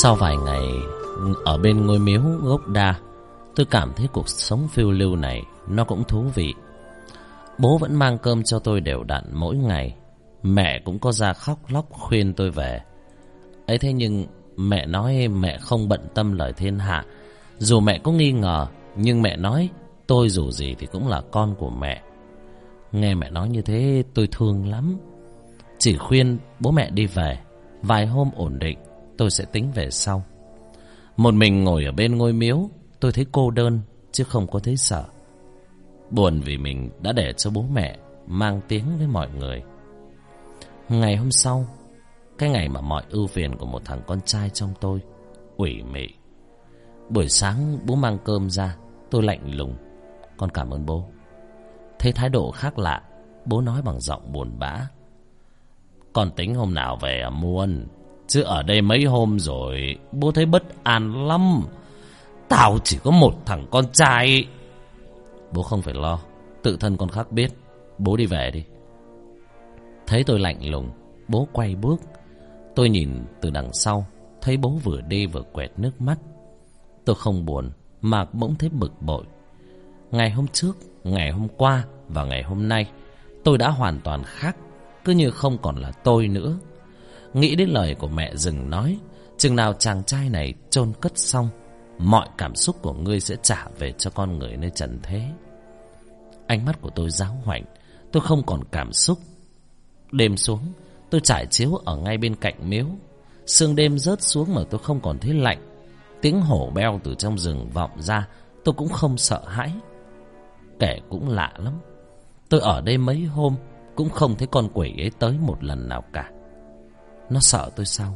Sau vài ngày ở bên ngôi miếu gốc đa, tôi cảm thấy cuộc sống phiêu lưu này nó cũng thú vị. Bố vẫn mang cơm cho tôi đều đặn mỗi ngày. Mẹ cũng có ra khóc lóc khuyên tôi về. Ấy thế nhưng mẹ nói mẹ không bận tâm lời thiên hạ. Dù mẹ có nghi ngờ, nhưng mẹ nói tôi dù gì thì cũng là con của mẹ. Nghe mẹ nói như thế tôi thương lắm. Chỉ khuyên bố mẹ đi về, vài hôm ổn định tôi sẽ tính về sau. Một mình ngồi ở bên ngôi miếu, tôi thấy cô đơn chứ không có thấy sợ. Buồn vì mình đã để cho bố mẹ mang tiếng với mọi người. Ngày hôm sau, cái ngày mà mọi ưu phiền của một thằng con trai trong tôi ủy mị. Buổi sáng bố mang cơm ra, tôi lạnh lùng: "Con cảm ơn bố." Thấy thái độ khác lạ, bố nói bằng giọng buồn bã: "Con tính hôm nào về à Muôn? Chứ ở đây mấy hôm rồi bố thấy bất an lắm. Tao chỉ có một thằng con trai." "Bố không phải lo, tự thân con khác biết. Bố đi về đi." Thấy tôi lạnh lùng, bố quay bước. Tôi nhìn từ đằng sau, thấy bố vừa đi vừa quẹt nước mắt. Tôi không buồn mà bỗng thấy bực bội. Ngày hôm trước, ngày hôm qua và ngày hôm nay, tôi đã hoàn toàn khác, cứ như không còn là tôi nữa. Nghĩ đến lời của mẹ Dừng nói, chừng nào chàng trai này chôn cất xong, mọi cảm xúc của ngươi sẽ trả về cho con người nơi trần thế. Ánh mắt của tôi giáo hoảnh, tôi không còn cảm xúc. Đêm xuống, tôi trải chiếu ở ngay bên cạnh miếu. Sương đêm rớt xuống mà tôi không còn thấy lạnh. Tiếng hổ beo từ trong rừng vọng ra, tôi cũng không sợ hãi. Kể cũng lạ lắm, tôi ở đây mấy hôm cũng không thấy con quỷ ấy tới một lần nào cả. Nó sợ tôi sao?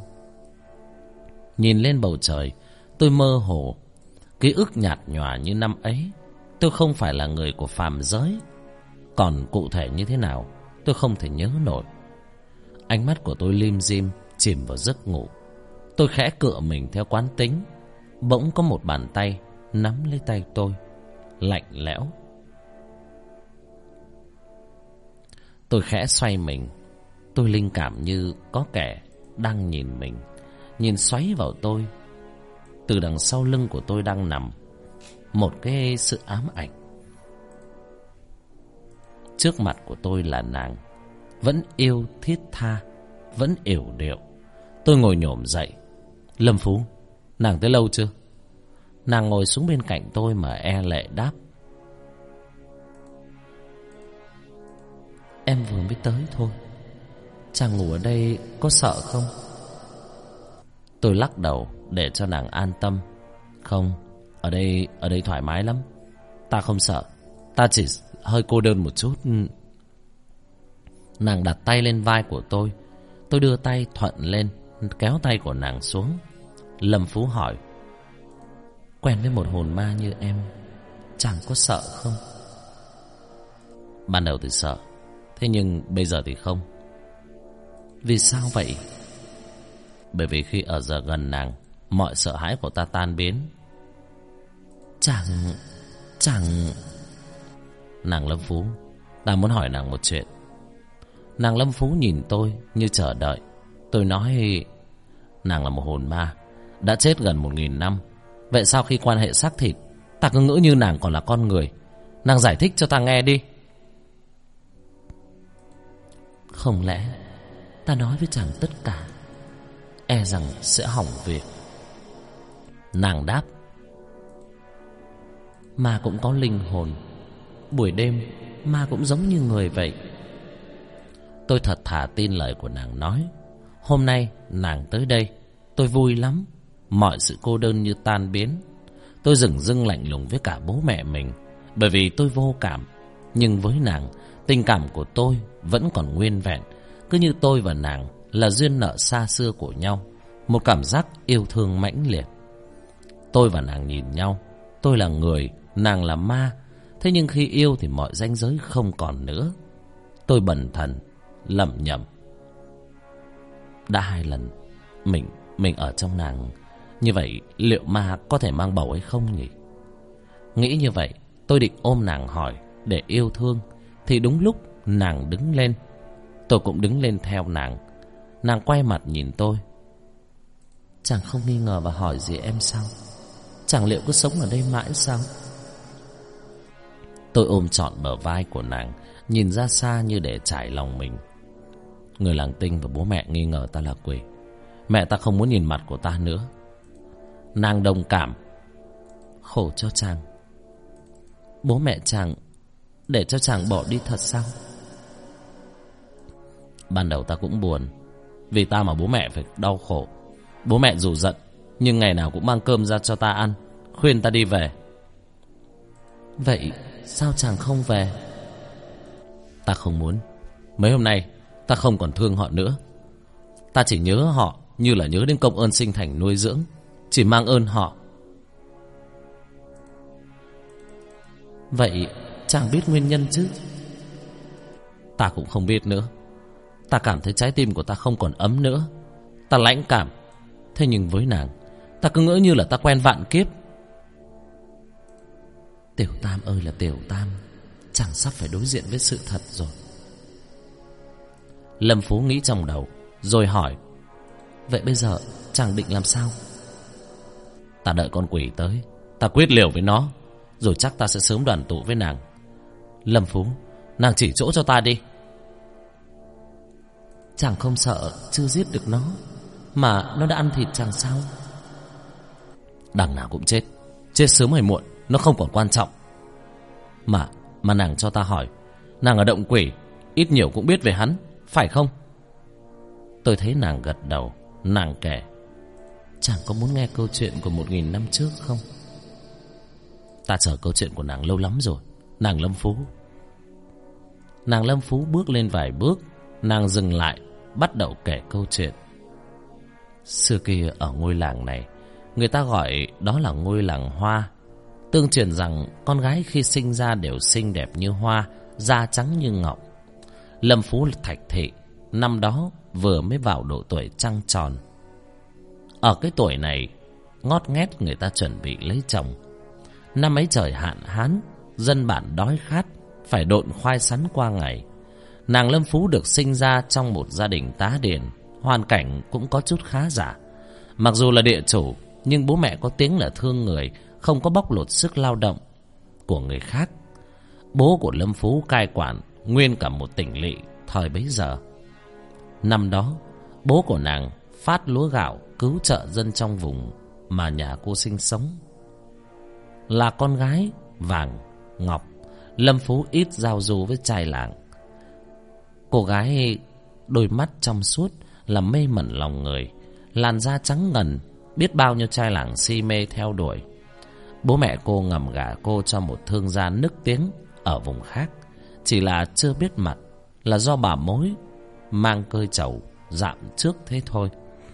Nhìn lên bầu trời, tôi mơ hồ. Ký ức nhạt nhòa như năm ấy. Tôi không phải là người của phàm giới. Còn cụ thể như thế nào, tôi không thể nhớ nổi. Ánh mắt của tôi lim dim, chìm vào giấc ngủ. Tôi khẽ cựa mình theo quán tính. Bỗng có một bàn tay nắm lấy tay tôi, lạnh lẽo. Tôi khẽ xoay mình. Tôi linh cảm như có kẻ đang nhìn mình, nhìn xoáy vào tôi. Từ đằng sau lưng của tôi đang nằm một cái sự ám ảnh. Trước mặt của tôi là nàng, vẫn yêu thiết tha, vẫn yểu điệu. Tôi ngồi nhổm dậy. "Lâm Phú, nàng tới lâu chưa?" Nàng ngồi xuống bên cạnh tôi mà e lệ đáp: "Em vừa mới tới thôi. Chàng ngủ ở đây có sợ không?" Tôi lắc đầu để cho nàng an tâm: "Không, ở đây thoải mái lắm. Ta không sợ, ta chỉ hơi cô đơn một chút." Nàng đặt tay lên vai của tôi. Tôi đưa tay thuận lên, kéo tay của nàng xuống. Lâm Phú hỏi: "Quen với một hồn ma như em, chàng có sợ không?" Ban đầu thì sợ, thế nhưng bây giờ thì không. "Vì sao vậy?" "Bởi vì khi ở giờ gần nàng, mọi sợ hãi của ta tan biến." Chẳng... Nàng Lâm Phú, ta muốn hỏi nàng một chuyện." Nàng Lâm Phú nhìn tôi như chờ đợi. Tôi nói: "Nàng là một hồn ma, đã chết gần 1000 năm. Vậy sao khi quan hệ xác thịt, ta cứ ngỡ như nàng còn là con người? Nàng giải thích cho ta nghe đi." "Không lẽ ta nói với chàng tất cả, e rằng sẽ hỏng việc." Nàng đáp: "Ma cũng có linh hồn. Buổi đêm ma cũng giống như người vậy." Tôi thật thà tin lời của nàng nói. Hôm nay nàng tới đây, tôi vui lắm. Mọi sự cô đơn như tan biến. Tôi dửng dưng lạnh lùng với cả bố mẹ mình, bởi vì tôi vô cảm. Nhưng với nàng, tình cảm của tôi vẫn còn nguyên vẹn. Cứ như tôi và nàng là duyên nợ xa xưa của nhau, một cảm giác yêu thương mãnh liệt. Tôi và nàng nhìn nhau. Tôi là người, nàng là ma. Thế nhưng khi yêu thì mọi ranh giới không còn nữa. Tôi bần thần, lẩm nhẩm: đã 2 lần mình ở trong nàng. Như vậy liệu ma có thể mang bầu hay không nhỉ? Nghĩ như vậy, tôi định ôm nàng hỏi để yêu thương. Thì đúng lúc nàng đứng lên, tôi cũng đứng lên theo nàng. Nàng quay mặt nhìn tôi: Chàng không nghi ngờ và hỏi gì em sao? Chàng liệu cứ sống ở đây mãi sao? Tôi ôm trọn bờ vai của nàng, nhìn ra xa như để trải lòng mình. Người làng Tinh và bố mẹ nghi ngờ ta là quỷ. Mẹ ta không muốn nhìn mặt của ta nữa. Nàng đồng cảm. Khổ cho chàng. Bố mẹ chàng để cho chàng bỏ đi thật sao? Ban đầu ta cũng buồn, vì ta mà bố mẹ phải đau khổ. Bố mẹ dù giận, nhưng ngày nào cũng mang cơm ra cho ta ăn, khuyên ta đi về. Vậy sao chàng không về? Ta không muốn. Mấy hôm nay ta không còn thương họ nữa. Ta chỉ nhớ họ như là nhớ đến công ơn sinh thành nuôi dưỡng, chỉ mang ơn họ. Vậy chàng biết nguyên nhân chứ? Ta cũng không biết nữa. Ta cảm thấy trái tim của ta không còn ấm nữa. Ta lãnh cảm. Thế nhưng với nàng, ta cứ ngỡ như là ta quen vạn kiếp. Tiểu Tam ơi là Tiểu Tam, chàng sắp phải đối diện với sự thật rồi. Lâm Phú nghĩ trong đầu, rồi hỏi: vậy bây giờ chàng định làm sao? Ta đợi con quỷ tới, ta quyết liều với nó, rồi chắc ta sẽ sớm đoàn tụ với nàng. Lâm Phú, nàng chỉ chỗ cho ta đi. Chàng không sợ chưa giết được nó, mà nó đã ăn thịt chàng sao? Đằng nào cũng chết, chết sớm hay muộn nó không còn quan trọng. Mà nàng cho ta hỏi, nàng ở động quỷ ít nhiều cũng biết về hắn, phải không? Tôi thấy nàng gật đầu. Nàng kể: chàng có muốn nghe câu chuyện của 1000 năm trước không? Ta chờ câu chuyện của nàng lâu lắm rồi, nàng Lâm Phú. Nàng Lâm Phú bước lên vài bước. Nàng dừng lại, bắt đầu kể câu chuyện. Xưa kia ở ngôi làng này, người ta gọi đó là ngôi làng Hoa. Tương truyền rằng con gái khi sinh ra đều xinh đẹp như hoa, da trắng như ngọc. Lâm Phú Thạch Thị năm đó vừa mới vào độ tuổi trăng tròn. Ở cái tuổi này, ngót nghét người ta chuẩn bị lấy chồng. Năm ấy trời hạn hán, dân bản đói khát, phải độn khoai sắn qua ngày. Nàng Lâm Phú được sinh ra trong một gia đình tá điền, hoàn cảnh cũng có chút khá giả. Mặc dù là địa chủ, nhưng bố mẹ có tiếng là thương người, không có bóc lột sức lao động của người khác. Bố của Lâm Phú cai quản nguyên cả một tỉnh lỵ thời bấy giờ. Năm đó, bố của nàng phát lúa gạo cứu trợ dân trong vùng mà nhà cô sinh sống. Là con gái vàng ngọc, Lâm Phú ít giao du với trai làng. Cô gái đôi mắt trong suốt làm mê mẩn lòng người, làn da trắng ngần, biết bao nhiêu trai làng si mê theo đuổi. Bố mẹ cô ngầm gả cô cho một thương gia nức tiếng ở vùng khác, chỉ là chưa biết mặt, là do bà mối mang cơi trầu dạm trước thế thôi.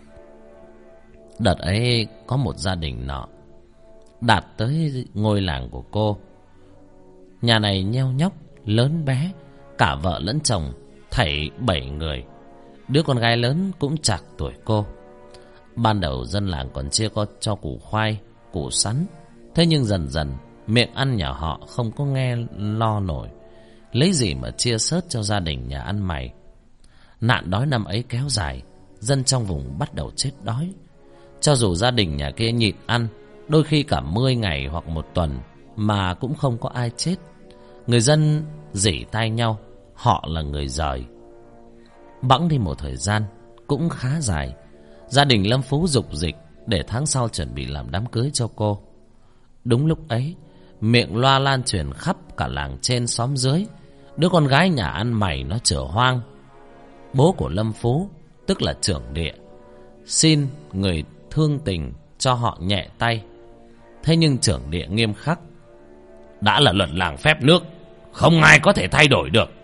Đợt ấy có một gia đình nọ đạt tới ngôi làng của cô. Nhà này nheo nhóc, lớn bé, cả vợ lẫn chồng, thảy 7 người. Đứa con gái lớn cũng chạc tuổi cô. Ban đầu dân làng còn chia có cho củ khoai, củ sắn. Thế nhưng dần dần miệng ăn nhà họ không có nghe lo nổi, lấy gì mà chia sớt cho gia đình nhà ăn mày. Nạn đói năm ấy kéo dài, dân trong vùng bắt đầu chết đói. Cho dù gia đình nhà kia nhịn ăn, đôi khi cả 10 ngày hoặc 1 tuần mà cũng không có ai chết. Người dân rỉ tai nhau, họ là người giời. Bẵng đi một thời gian cũng khá dài, gia đình Lâm Phú dục dịch để tháng sau chuẩn bị làm đám cưới cho cô. Đúng lúc ấy, miệng loa lan truyền khắp cả làng trên xóm dưới, đứa con gái nhà ăn mày nó chửa hoang. Bố của Lâm Phú, tức là trưởng địa, xin người thương tình cho họ nhẹ tay. Thế nhưng trưởng địa nghiêm khắc: đã là luật làng phép nước, không ai có thể thay đổi được.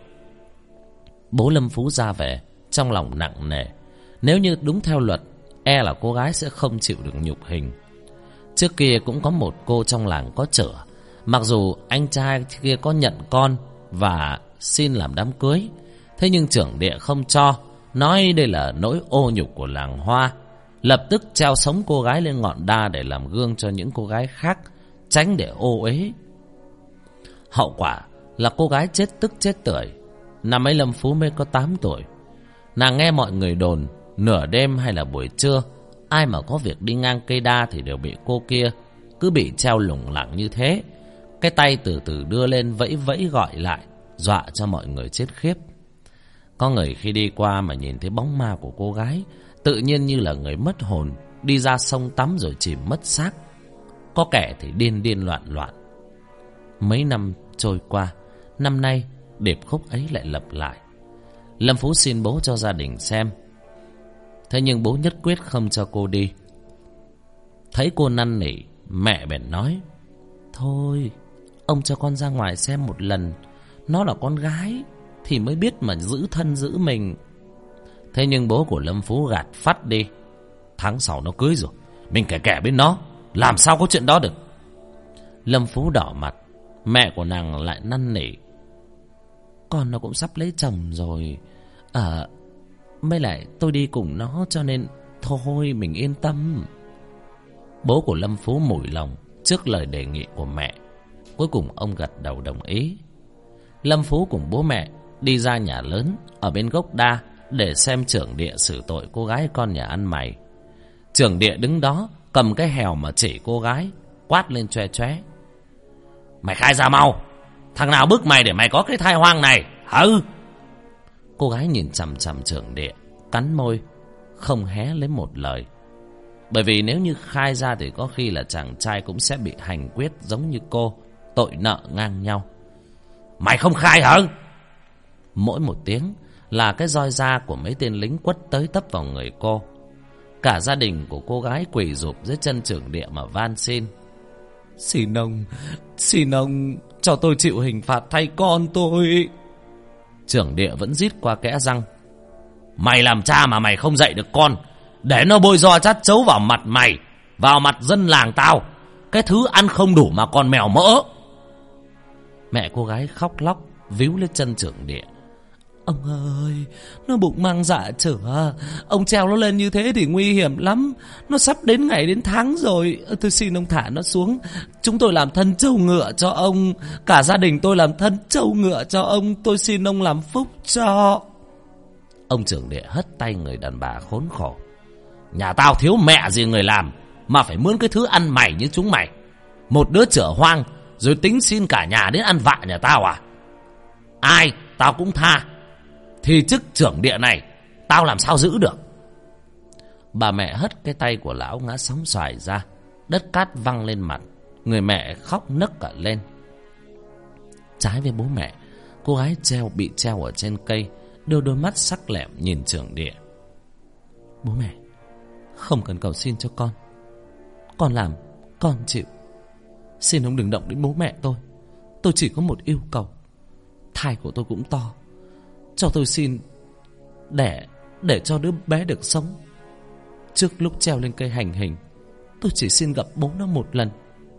Bố Lâm Phú ra về trong lòng nặng nề. Nếu như đúng theo luật, e là cô gái sẽ không chịu được nhục hình. Trước kia cũng có một cô trong làng có chửa. Mặc dù anh trai kia có nhận con và xin làm đám cưới, thế nhưng trưởng địa không cho, nói đây là nỗi ô nhục của làng Hoa. Lập tức treo sống cô gái lên ngọn đa để làm gương cho những cô gái khác, tránh để ô uế. Hậu quả là cô gái chết tức chết tưởi. Năm ấy Lâm Phú mới có 8 tuổi. Nàng nghe mọi người đồn nửa đêm hay là buổi trưa, Ai mà có việc đi ngang cây đa thì đều bị cô kia cứ bị treo lủng lẳng như thế. Cái tay từ từ đưa lên vẫy vẫy gọi lại, dọa cho mọi người chết khiếp. Có người khi đi qua mà nhìn thấy bóng ma của cô gái, tự nhiên như là người mất hồn, đi ra sông tắm rồi chìm mất xác. Có kẻ thì điên điên loạn loạn. Mấy năm trôi qua, năm nay điệp khúc ấy lại lặp lại. Lâm Phú xin bố cho gia đình xem, thế nhưng bố nhất quyết không cho cô đi. Thấy cô năn nỉ, mẹ bèn nói: thôi, ông cho con ra ngoài xem một lần. Nó là con gái thì mới biết mà giữ thân giữ mình. Thế nhưng bố của Lâm Phú gạt phắt đi: tháng sau nó cưới rồi, mình kẻ kẻ bên nó, làm sao có chuyện đó được. Lâm Phú đỏ mặt. Mẹ của nàng lại năn nỉ: con nó cũng sắp lấy chồng rồi, mới lại tôi đi cùng nó, cho nên thôi mình yên tâm. Bố của Lâm Phú mủi lòng trước lời đề nghị của mẹ. Cuối cùng ông gật đầu đồng ý. Lâm Phú cùng bố mẹ đi ra nhà lớn ở bên gốc đa để xem trưởng địa xử tội cô gái con nhà ăn mày. Trưởng địa đứng đó cầm cái hèo mà chỉ cô gái, quát lên choe choé: mày khai ra mau, thằng nào bức mày để mày có cái thai hoang này hừ? Cô gái nhìn chằm chằm trưởng địa, cắn môi không hé lấy một lời. Bởi vì nếu như khai ra thì có khi là chàng trai cũng sẽ bị hành quyết giống như cô, tội nợ ngang nhau. Mày không khai hả? Mỗi một tiếng là cái roi da của mấy tên lính quất tới tấp vào người cô. Cả gia đình của cô gái quỳ rụp dưới chân trưởng địa mà van xin: xin ông cho tôi chịu hình phạt thay con tôi. Trưởng địa vẫn rít qua kẽ răng: mày làm cha mà mày không dạy được con, để nó bôi ro chát chấu vào mặt mày, vào mặt dân làng tao, cái thứ ăn không đủ mà còn mèo mỡ. Mẹ cô gái khóc lóc víu lên chân trưởng địa: ông ơi, nó bụng mang dạ chửa, ông treo nó lên như thế thì nguy hiểm lắm. Nó sắp đến ngày đến tháng rồi, tôi xin ông thả nó xuống. Chúng tôi làm thân trâu ngựa cho ông, cả gia đình tôi làm thân trâu ngựa cho ông, tôi xin ông làm phúc cho. Ông trưởng địa hất tay người đàn bà khốn khổ: nhà tao thiếu mẹ gì người làm mà phải mướn cái thứ ăn mày như chúng mày, một đứa chửa hoang rồi tính xin cả nhà đến ăn vạ nhà tao à? Ai tao cũng tha, thì chức trưởng địa này tao làm sao giữ được. Bà mẹ hất cái tay của lão ngã sóng xoài ra, đất cát văng lên mặt. Người mẹ khóc nấc cả lên. Trái với bố mẹ, cô gái bị treo ở trên cây đưa đôi mắt sắc lẹm nhìn trưởng địa: bố mẹ không cần cầu xin cho con làm con chịu. Xin ông đừng động đến bố mẹ tôi chỉ có một yêu cầu: thai của tôi cũng to, cho tôi xin để cho đứa bé được sống. Trước lúc treo lên cây hành hình, tôi chỉ xin gặp bố nó một lần.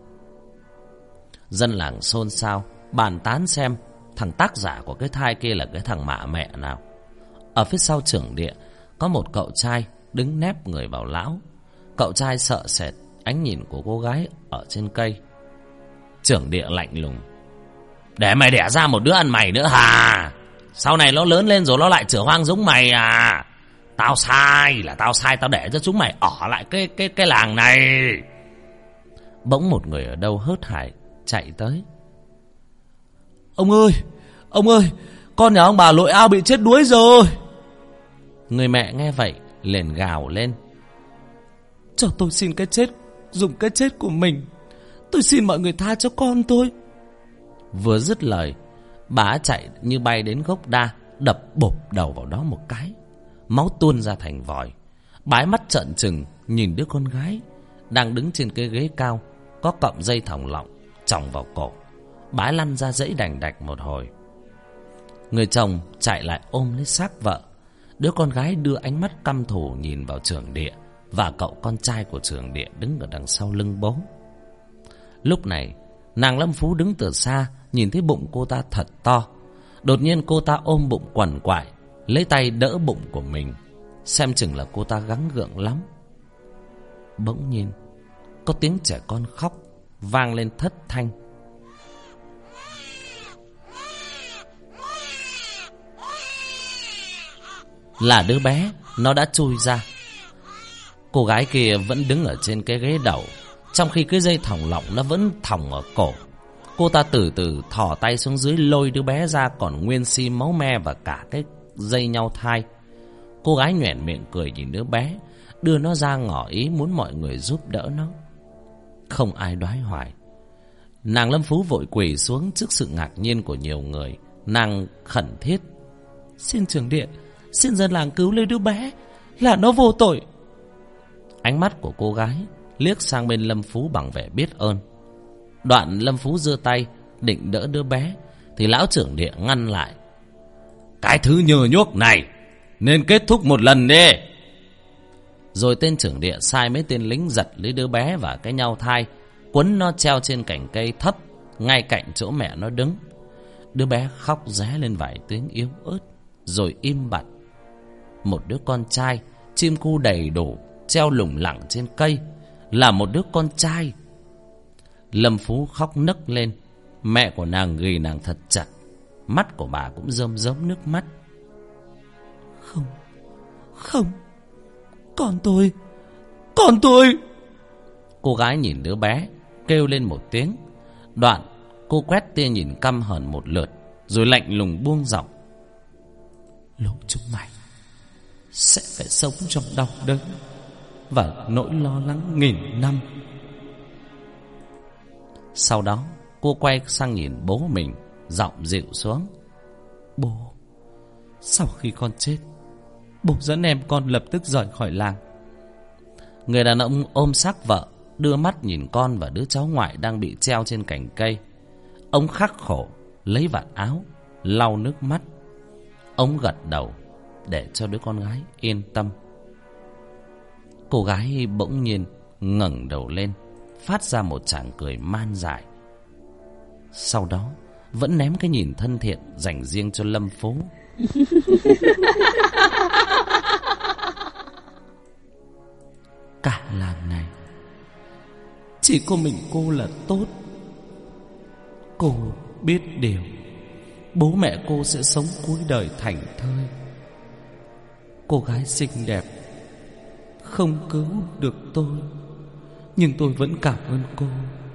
Dân làng xôn xao bàn tán xem thằng tác giả của cái thai kia là cái thằng mạ mẹ nào. Ở phía sau trưởng địa có một cậu trai đứng nép người vào lão. Cậu trai sợ sệt ánh nhìn của cô gái ở trên cây. Trưởng địa lạnh lùng: để mày đẻ ra một đứa ăn mày nữa hả? Sau này nó lớn lên rồi nó lại chửa hoang giống mày à? Tao sai, tao để cho chúng mày ở lại cái làng này. Bỗng một người ở đâu hớt hải chạy tới: ông ơi, con nhà ông bà lội ao bị chết đuối rồi. Người mẹ nghe vậy liền gào lên: cho tôi xin cái chết, dùng cái chết của mình, tôi xin mọi người tha cho con tôi. Vừa dứt lời, bà chạy như bay đến gốc đa, đập bộp đầu vào đó một cái, máu tuôn ra thành vòi. Bà mắt trợn trừng nhìn đứa con gái đang đứng trên cái ghế cao có cọng dây thòng lọng chòng vào cổ. Bà lăn ra dãy đành đạch một hồi. Người chồng chạy lại ôm lấy xác vợ. Đứa con gái đưa ánh mắt căm thù nhìn vào trưởng địa và cậu con trai của trưởng địa đứng ở đằng sau lưng bố. Lúc này nàng Lâm Phú đứng từ xa, nhìn thấy bụng cô ta thật to. Đột nhiên cô ta ôm bụng quằn quại, lấy tay đỡ bụng của mình, xem chừng là cô ta gắng gượng lắm. Bỗng nhiên có tiếng trẻ con khóc vang lên thất thanh. Là đứa bé, nó đã chui ra. Cô gái kia vẫn đứng ở trên cái ghế đầu, trong khi cái dây thòng lọng nó vẫn thòng ở cổ. Cô ta từ từ thò tay xuống dưới lôi đứa bé ra còn nguyên si máu me và cả cái dây nhau thai. Cô gái nhoẻn miệng cười nhìn đứa bé, đưa nó ra ngỏ ý muốn mọi người giúp đỡ nó. Không ai đoái hoài. Nàng Lâm Phú vội quỳ xuống trước sự ngạc nhiên của nhiều người. Nàng khẩn thiết: xin trưởng điện, xin dân làng cứu lấy đứa bé, là nó vô tội. Ánh mắt của cô gái liếc sang bên Lâm Phú bằng vẻ biết ơn. Đoạn Lâm Phú giơ tay định đỡ đứa bé thì lão trưởng địa ngăn lại: cái thứ nhờ nhuốc này nên kết thúc một lần đi. Rồi tên trưởng địa sai mấy tên lính giật lấy đứa bé và cái nhau thai, quấn nó treo trên cành cây thấp ngay cạnh chỗ mẹ nó đứng. Đứa bé khóc ré lên vài tiếng yếu ớt rồi im bặt. Một đứa con trai, chim cu đầy đủ, treo lủng lẳng trên cây, là một đứa con trai. Lâm Phú khóc nấc lên. Mẹ của nàng ghì nàng thật chặt, mắt của bà cũng rơm rớm nước mắt. Không, không, con tôi. Cô gái nhìn đứa bé kêu lên một tiếng. Đoạn cô quét tia nhìn căm hờn một lượt rồi lạnh lùng buông giọng: lũ chúng mày sẽ phải sống trong đau đớn và nỗi lo lắng nghìn năm. Sau đó cô quay sang nhìn bố mình, giọng dịu xuống: bố, sau khi con chết, bố dẫn em con lập tức rời khỏi làng. Người đàn ông ôm xác vợ, đưa mắt nhìn con và đứa cháu ngoại đang bị treo trên cành cây. Ông khắc khổ lấy vạt áo lau nước mắt. Ông gật đầu để cho đứa con gái yên tâm. Cô gái bỗng nhiên ngẩng đầu lên, phát ra một tràng cười man dại. Sau đó vẫn ném cái nhìn thân thiện dành riêng cho Lâm Phú. Cả làng này chỉ có mình cô là tốt. Cô biết điều, bố mẹ cô sẽ sống cuối đời thảnh thơi. Cô gái xinh đẹp không cứu được tôi, nhưng tôi vẫn cảm ơn cô.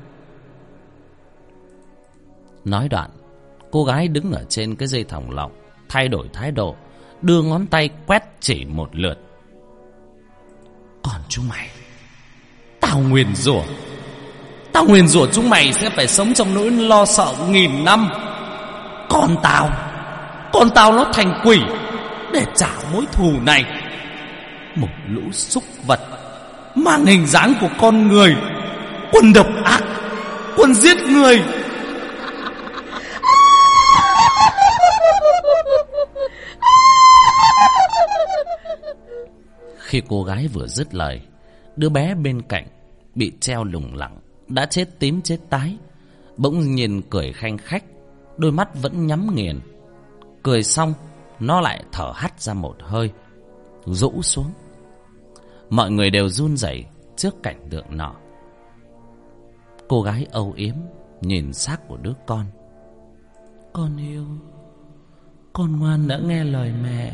Nói đoạn, cô gái đứng ở trên cái dây thòng lọng thay đổi thái độ, đưa ngón tay quét chỉ một lượt. Còn chúng mày, tao nguyền rủa chúng mày sẽ phải sống trong nỗi lo sợ nghìn năm. Con tao nó thành quỷ để trả mối thù này. Một lũ súc vật mang hình dáng của con người, quân độc ác, quân giết người. Khi cô gái vừa dứt lời, đứa bé bên cạnh bị treo lủng lẳng, đã chết tím chết tái, bỗng nhiên cười khanh khách, đôi mắt vẫn nhắm nghiền. Cười xong, nó lại thở hắt ra một hơi, rũ xuống. Mọi người đều run rẩy trước cảnh tượng nọ. Cô gái âu yếm nhìn xác của đứa con. Con yêu, con ngoan đã nghe lời mẹ.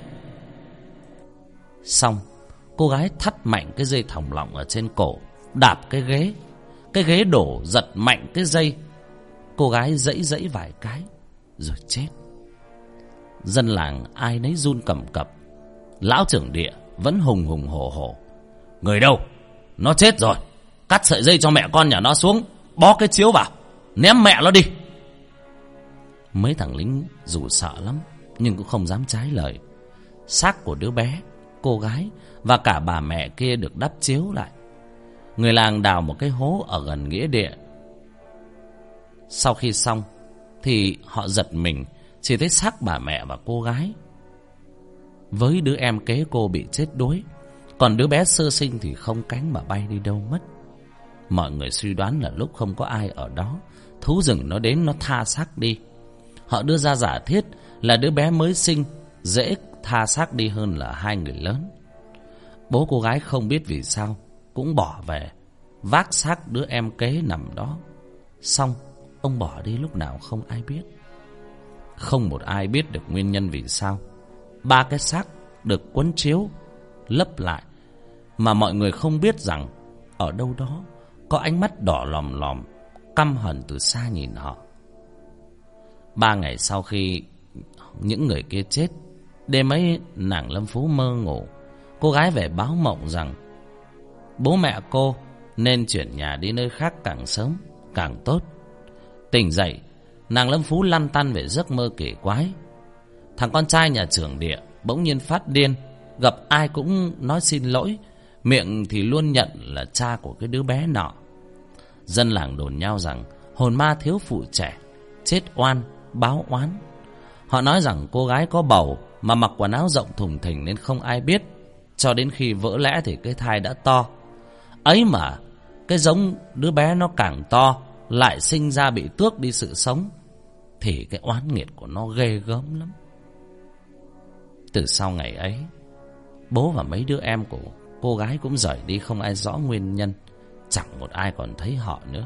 Xong, cô gái thắt mạnh cái dây thòng lọng ở trên cổ, đạp cái ghế đổ, giật mạnh cái dây. Cô gái giãy giãy vài cái rồi chết. Dân làng ai nấy run cầm cập. Lão trưởng địa vẫn hùng hùng hổ hổ: người đâu? Nó chết rồi. Cắt sợi dây cho mẹ con nhà nó xuống, bó cái chiếu vào, ném mẹ nó đi. Mấy thằng lính dù sợ lắm nhưng cũng không dám trái lời. Xác của đứa bé, cô gái và cả bà mẹ kia được đắp chiếu lại. Người làng đào một cái hố ở gần nghĩa địa. Sau khi xong thì họ giật mình chỉ thấy xác bà mẹ và cô gái, với đứa em kế cô bị chết đuối. Còn đứa bé sơ sinh thì không cánh mà bay đi đâu mất. Mọi người suy đoán là lúc không có ai ở đó, thú rừng nó đến nó tha xác đi. Họ đưa ra giả thiết là đứa bé mới sinh dễ tha xác đi hơn là hai người lớn. Bố cô gái không biết vì sao cũng bỏ về, vác xác đứa em kế nằm đó. Xong ông bỏ đi lúc nào không ai biết. Không một ai biết được nguyên nhân vì sao ba cái xác được quấn chiếu lấp lại mà mọi người không biết rằng ở đâu đó có ánh mắt đỏ lòm lòm, căm hận từ xa nhìn họ. 3 ngày sau khi những người kia chết, đêm ấy nàng Lâm Phú mơ ngủ. Cô gái về báo mộng rằng bố mẹ cô nên chuyển nhà đi nơi khác càng sớm càng tốt. Tỉnh dậy, nàng Lâm Phú lăn tăn về giấc mơ kỳ quái. Thằng con trai nhà trưởng địa bỗng nhiên phát điên, gặp ai cũng nói xin lỗi, miệng thì luôn nhận là cha của cái đứa bé nọ. Dân làng đồn nhau rằng hồn ma thiếu phụ trẻ chết oan báo oán. Họ nói rằng cô gái có bầu mà mặc quần áo rộng thùng thình nên không ai biết, cho đến khi vỡ lẽ thì cái thai đã to. Ấy mà cái giống đứa bé nó càng to, lại sinh ra bị tước đi sự sống, thì cái oán nghiệt của nó ghê gớm lắm. Từ sau ngày ấy, bố và mấy đứa em của cô gái cũng rời đi không ai rõ nguyên nhân, chẳng một ai còn thấy họ nữa.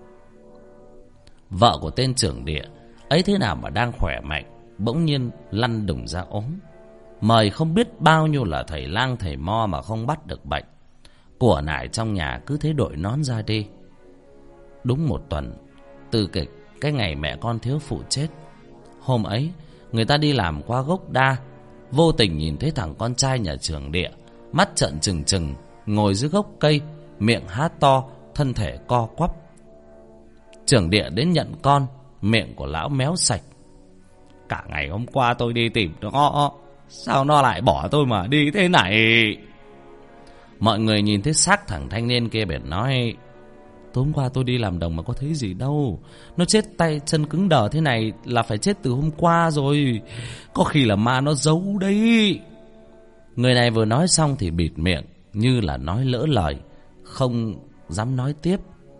Vợ của tên trưởng địa ấy thế nào mà đang khỏe mạnh, bỗng nhiên lăn đùng ra ốm. Mời không biết bao nhiêu là thầy lang thầy mo mà không bắt được bệnh. Của nải trong nhà cứ thế đội nón ra đi. Đúng 1 tuần từ cái ngày mẹ con thiếu phụ chết. Hôm ấy người ta đi làm qua gốc đa, vô tình nhìn thấy thằng con trai nhà trưởng địa, mắt trợn trừng trừng, ngồi dưới gốc cây, miệng há to, thân thể co quắp. Trưởng địa đến nhận con, miệng của lão méo sạch. Cả ngày hôm qua tôi đi tìm nó, sao nó lại bỏ tôi mà đi thế này? Mọi người nhìn thấy xác thằng thanh niên kia bèn nói: tối hôm qua tôi đi làm đồng mà có thấy gì đâu. Nó chết tay chân cứng đờ thế này là phải chết từ hôm qua rồi. Có khi là ma nó giấu đấy. Người này vừa nói xong thì bịt miệng, như là nói lỡ lời, không dám nói tiếp.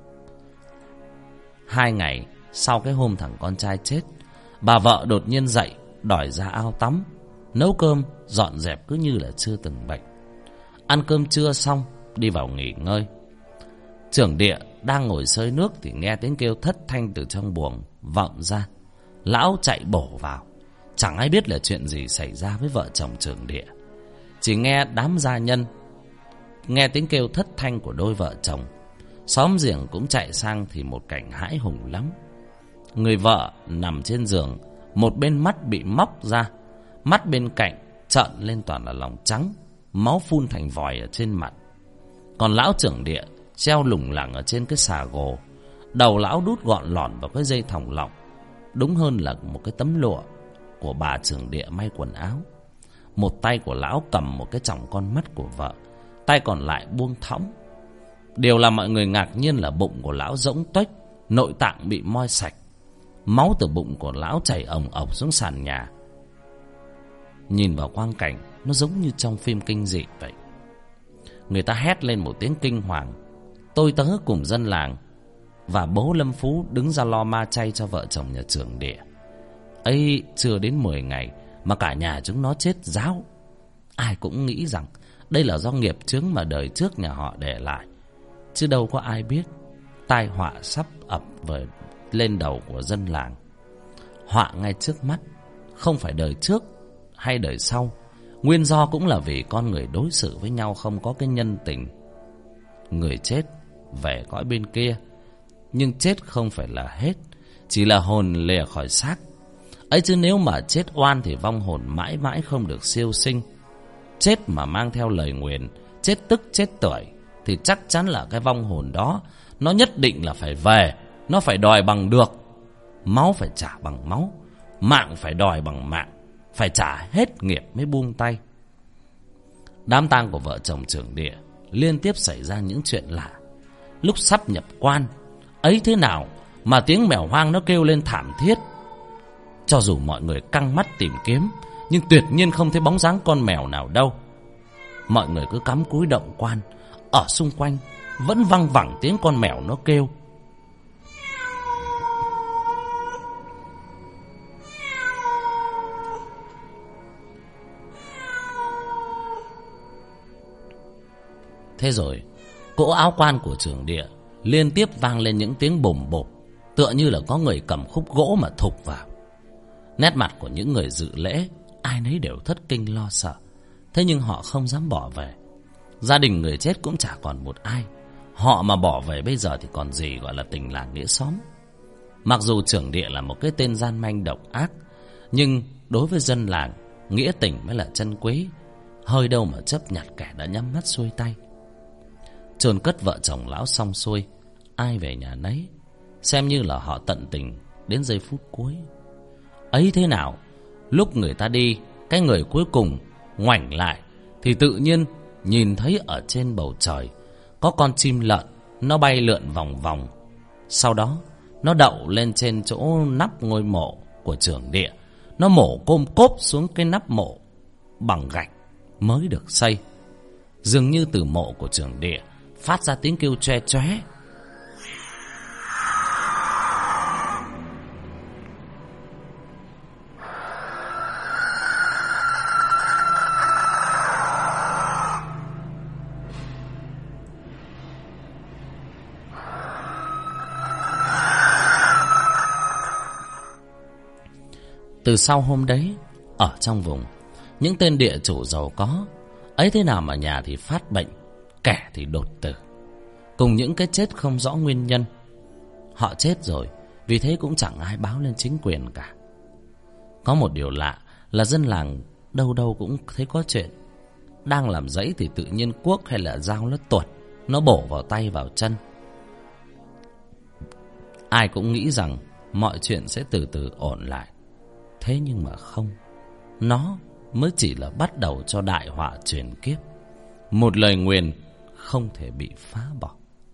2 ngày sau cái hôm thằng con trai chết, bà vợ đột nhiên dậy đòi ra ao tắm, nấu cơm, dọn dẹp cứ như là chưa từng bệnh. Ăn cơm trưa xong, đi vào nghỉ ngơi. Trưởng địa đang ngồi xơi nước thì nghe tiếng kêu thất thanh từ trong buồng vọng ra. Lão chạy bổ vào. Chẳng ai biết là chuyện gì xảy ra với vợ chồng trưởng địa. Chỉ nghe đám gia nhân nghe tiếng kêu thất thanh của đôi vợ chồng. Xóm giềng cũng chạy sang thì một cảnh hãi hùng lắm. Người vợ nằm trên giường, một bên mắt bị móc ra, mắt bên cạnh trợn lên toàn là lòng trắng, máu phun thành vòi ở trên mặt. Còn lão trưởng địa treo lủng lẳng ở trên cái xà gồ, đầu lão đút gọn lọn vào cái dây thòng lọng, đúng hơn là một cái tấm lụa của bà trưởng địa may quần áo. Một tay của lão cầm một cái chòng con mắt của vợ, tay còn lại buông thõng. Điều làm mọi người ngạc nhiên là bụng của lão rỗng tuếch, nội tạng bị moi sạch, máu từ bụng của lão chảy ồng ộc xuống sàn nhà. Nhìn vào quang cảnh, nó giống như trong phim kinh dị vậy. Người ta hét lên một tiếng kinh hoàng. Tôi tớ cùng dân làng và bố Lâm Phú đứng ra lo ma chay cho vợ chồng nhà trưởng địa. Ấy chưa đến 10 ngày mà cả nhà chúng nó chết ráo. Ai cũng nghĩ rằng đây là do nghiệp chướng mà đời trước nhà họ để lại, chứ đâu có ai biết tai họa sắp ập về lên đầu của dân làng. Họa ngay trước mắt, không phải đời trước hay đời sau. Nguyên do cũng là vì con người đối xử với nhau không có cái nhân tình. Người chết về cõi bên kia, nhưng chết không phải là hết, chỉ là hồn lìa khỏi xác. Ấy chứ nếu mà chết oan thì vong hồn mãi mãi không được siêu sinh. Chết mà mang theo lời nguyền, chết tức chết tuổi, thì chắc chắn là cái vong hồn đó nó nhất định là phải về. Nó phải đòi bằng được. Máu phải trả bằng máu, mạng phải đòi bằng mạng, phải trả hết nghiệp mới buông tay. Đám tang của vợ chồng trưởng địa liên tiếp xảy ra những chuyện lạ. Lúc sắp nhập quan, ấy thế nào mà tiếng mèo hoang nó kêu lên thảm thiết. Cho dù mọi người căng mắt tìm kiếm, nhưng tuyệt nhiên không thấy bóng dáng con mèo nào đâu. Mọi người cứ cắm cúi động quan, ở xung quanh vẫn văng vẳng tiếng con mèo nó kêu. Thế rồi cỗ áo quan của trưởng địa liên tiếp vang lên những tiếng bùm bộp, tựa như là có người cầm khúc gỗ mà thục vào. Nét mặt của những người dự lễ ai nấy đều thất kinh lo sợ, thế nhưng họ không dám bỏ về. Gia đình người chết cũng chả còn một ai. Họ mà bỏ về bây giờ thì còn gì gọi là tình làng nghĩa xóm. Mặc dù trưởng địa là một cái tên gian manh độc ác, nhưng đối với dân làng, nghĩa tình mới là chân quý. Hơi đâu mà chấp nhặt kẻ đã nhắm mắt xuôi tay. Chôn cất vợ chồng lão xong xuôi, ai về nhà nấy, xem như là họ tận tình đến giây phút cuối. Ấy thế nào, lúc người ta đi, cái người cuối cùng ngoảnh lại thì tự nhiên nhìn thấy ở trên bầu trời có con chim lợn, nó bay lượn vòng vòng. Sau đó nó đậu lên trên chỗ nắp ngôi mộ của trưởng địa. Nó mổ côm cốp xuống cái nắp mộ bằng gạch mới được xây. Dường như từ mộ của trưởng địa phát ra tiếng kêu choe choé. Từ sau hôm đấy, ở trong vùng, những tên địa chủ giàu có, ấy thế nào mà nhà thì phát bệnh, kẻ thì đột tử, cùng những cái chết không rõ nguyên nhân. Họ chết rồi, vì thế cũng chẳng ai báo lên chính quyền cả. Có một điều lạ là dân làng đâu đâu cũng thấy có chuyện. Đang làm dãy thì tự nhiên cuốc hay là dao nó tuột, nó bổ vào tay vào chân. Ai cũng nghĩ rằng mọi chuyện sẽ từ từ ổn lại. Thế nhưng mà không, nó mới chỉ là bắt đầu cho đại họa truyền kiếp. Một lời nguyền không thể bị phá bỏ.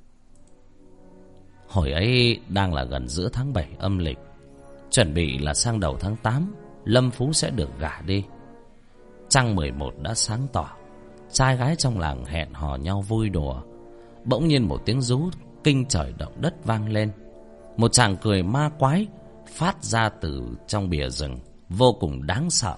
Hồi ấy đang là gần giữa tháng 7 âm lịch, chuẩn bị là sang đầu tháng 8 Lâm Phú sẽ được gả đi. Trăng 11 đã sáng tỏ, trai gái trong làng hẹn hò nhau vui đùa. Bỗng nhiên một tiếng rú kinh trời động đất vang lên. Một tràng cười ma quái phát ra từ trong bìa rừng, vô cùng đáng sợ.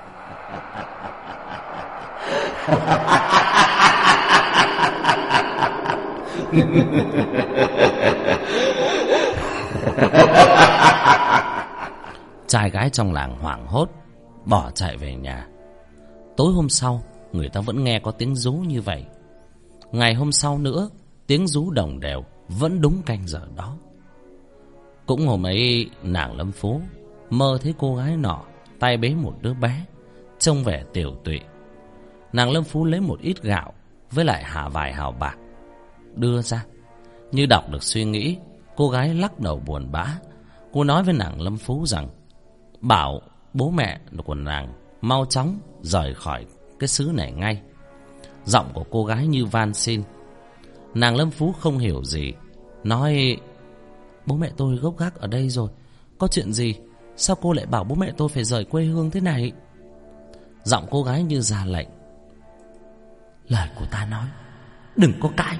Trai gái trong làng hoảng hốt bỏ chạy về nhà. Tối hôm sau, người ta vẫn nghe có tiếng rú như vậy. Ngày hôm sau nữa, tiếng rú đồng đều, vẫn đúng canh giờ đó. Cũng hôm ấy, nàng Lâm Phú mơ thấy cô gái nọ tay bế một đứa bé, trông vẻ tiều tụy. Nàng Lâm Phú lấy một ít gạo với lại vài hào bạc đưa ra. Như đọc được suy nghĩ, cô gái lắc đầu buồn bã. Cô nói với nàng Lâm Phú rằng bảo bố mẹ của nàng mau chóng rời khỏi cái xứ này ngay. Giọng của cô gái như van xin. Nàng Lâm Phú không hiểu gì, nói: bố mẹ tôi gốc gác ở đây rồi, có chuyện gì? Sao cô lại bảo bố mẹ tôi phải rời quê hương thế này? Giọng cô gái như ra lệnh: lời của ta nói, đừng có cãi.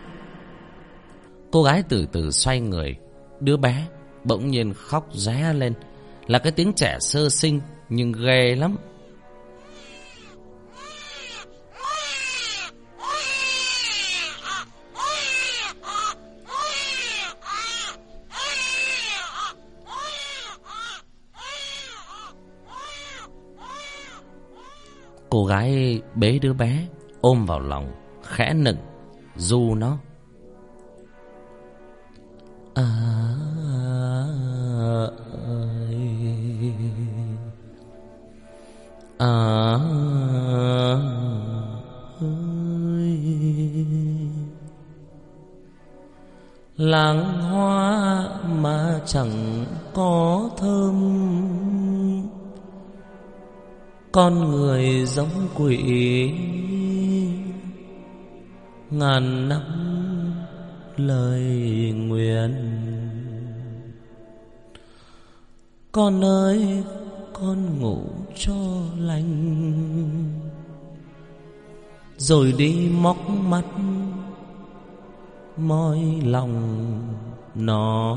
Cô gái từ từ xoay người. Đứa bé bỗng nhiên khóc ré lên, là cái tiếng trẻ sơ sinh nhưng ghê lắm. Cô gái bế đứa bé ôm vào lòng, khẽ nựng ru nó: làng hoa mà chẳng có thơm, con người giống quỷ, ngàn năm lời nguyện. Con ơi, con ngủ cho lành, rồi đi móc mắt moi lòng nó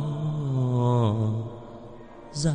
ra.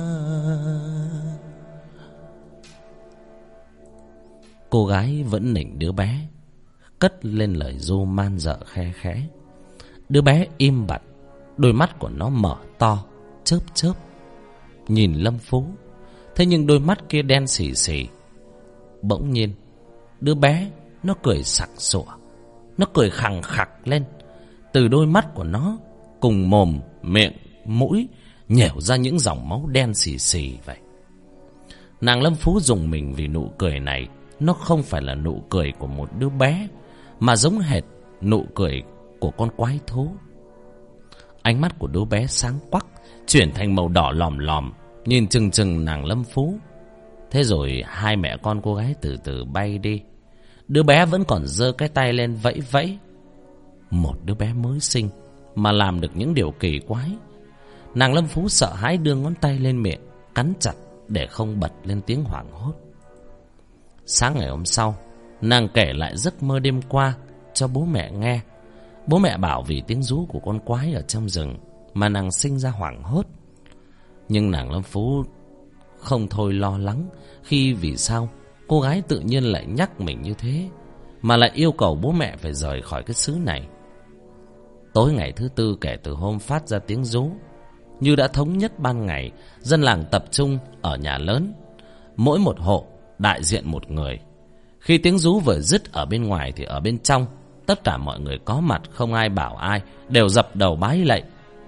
Cô gái vẫn nịnh đứa bé, cất lên lời ru man dợ khe khẽ. Đứa bé im bặt, đôi mắt của nó mở to, chớp chớp nhìn Lâm Phú. Thế nhưng đôi mắt kia đen sì sì. Bỗng nhiên đứa bé Nó cười sặc sụa, nó cười khằng khặc lên. Từ đôi mắt của nó cùng mồm, miệng, mũi nhẻo ra những dòng máu đen xì xì vậy. Nàng Lâm Phú rùng mình vì nụ cười này. Nó không phải là nụ cười của một đứa bé, mà giống hệt nụ cười của con quái thú. Ánh mắt của đứa bé sáng quắc, chuyển thành màu đỏ lòm lòm, nhìn chừng chừng nàng Lâm Phú. Thế rồi hai mẹ con cô gái từ từ bay đi. Đứa bé vẫn còn giơ cái tay lên vẫy vẫy. Một đứa bé mới sinh mà làm được những điều kỳ quái. Nàng Lâm Phú sợ hãi đưa ngón tay lên miệng, cắn chặt để không bật lên tiếng hoảng hốt. Sáng ngày hôm sau, nàng kể lại giấc mơ đêm qua cho bố mẹ nghe. Bố mẹ bảo vì tiếng rú của con quái ở trong rừng mà nàng sinh ra hoảng hốt. Nhưng nàng Lâm Phú không thôi lo lắng khi vì sao cô gái tự nhiên lại nhắc mình như thế, mà lại yêu cầu bố mẹ phải rời khỏi cái xứ này. Tối ngày thứ tư kể từ hôm phát ra tiếng rú, như đã thống nhất ban ngày, dân làng tập trung ở nhà lớn, mỗi một hộ đại diện một người. Khi tiếng rú vừa dứt ở bên ngoài thì ở bên trong, tất cả mọi người có mặt không ai bảo ai, đều dập đầu bái lạy.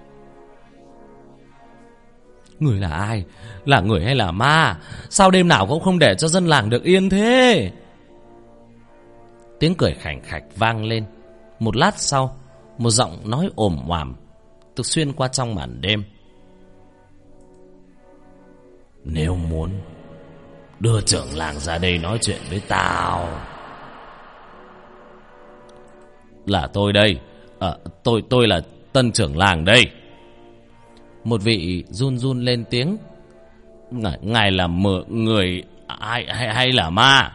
Người là ai? Là người hay là ma? Sao đêm nào cũng không để cho dân làng được yên thế? Tiếng cười khành khạch vang lên. Một lát sau, một giọng nói ồm oàm từ xuyên qua trong màn đêm. Nếu muốn, đưa trưởng làng ra đây nói chuyện với tao. Là tôi đây. Tôi là tân trưởng làng đây. Một vị run run lên tiếng. Ngài là người hay là ma?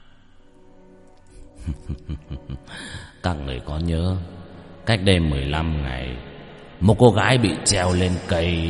Các người có nhớ cách đây 15 ngày một cô gái bị treo lên cây?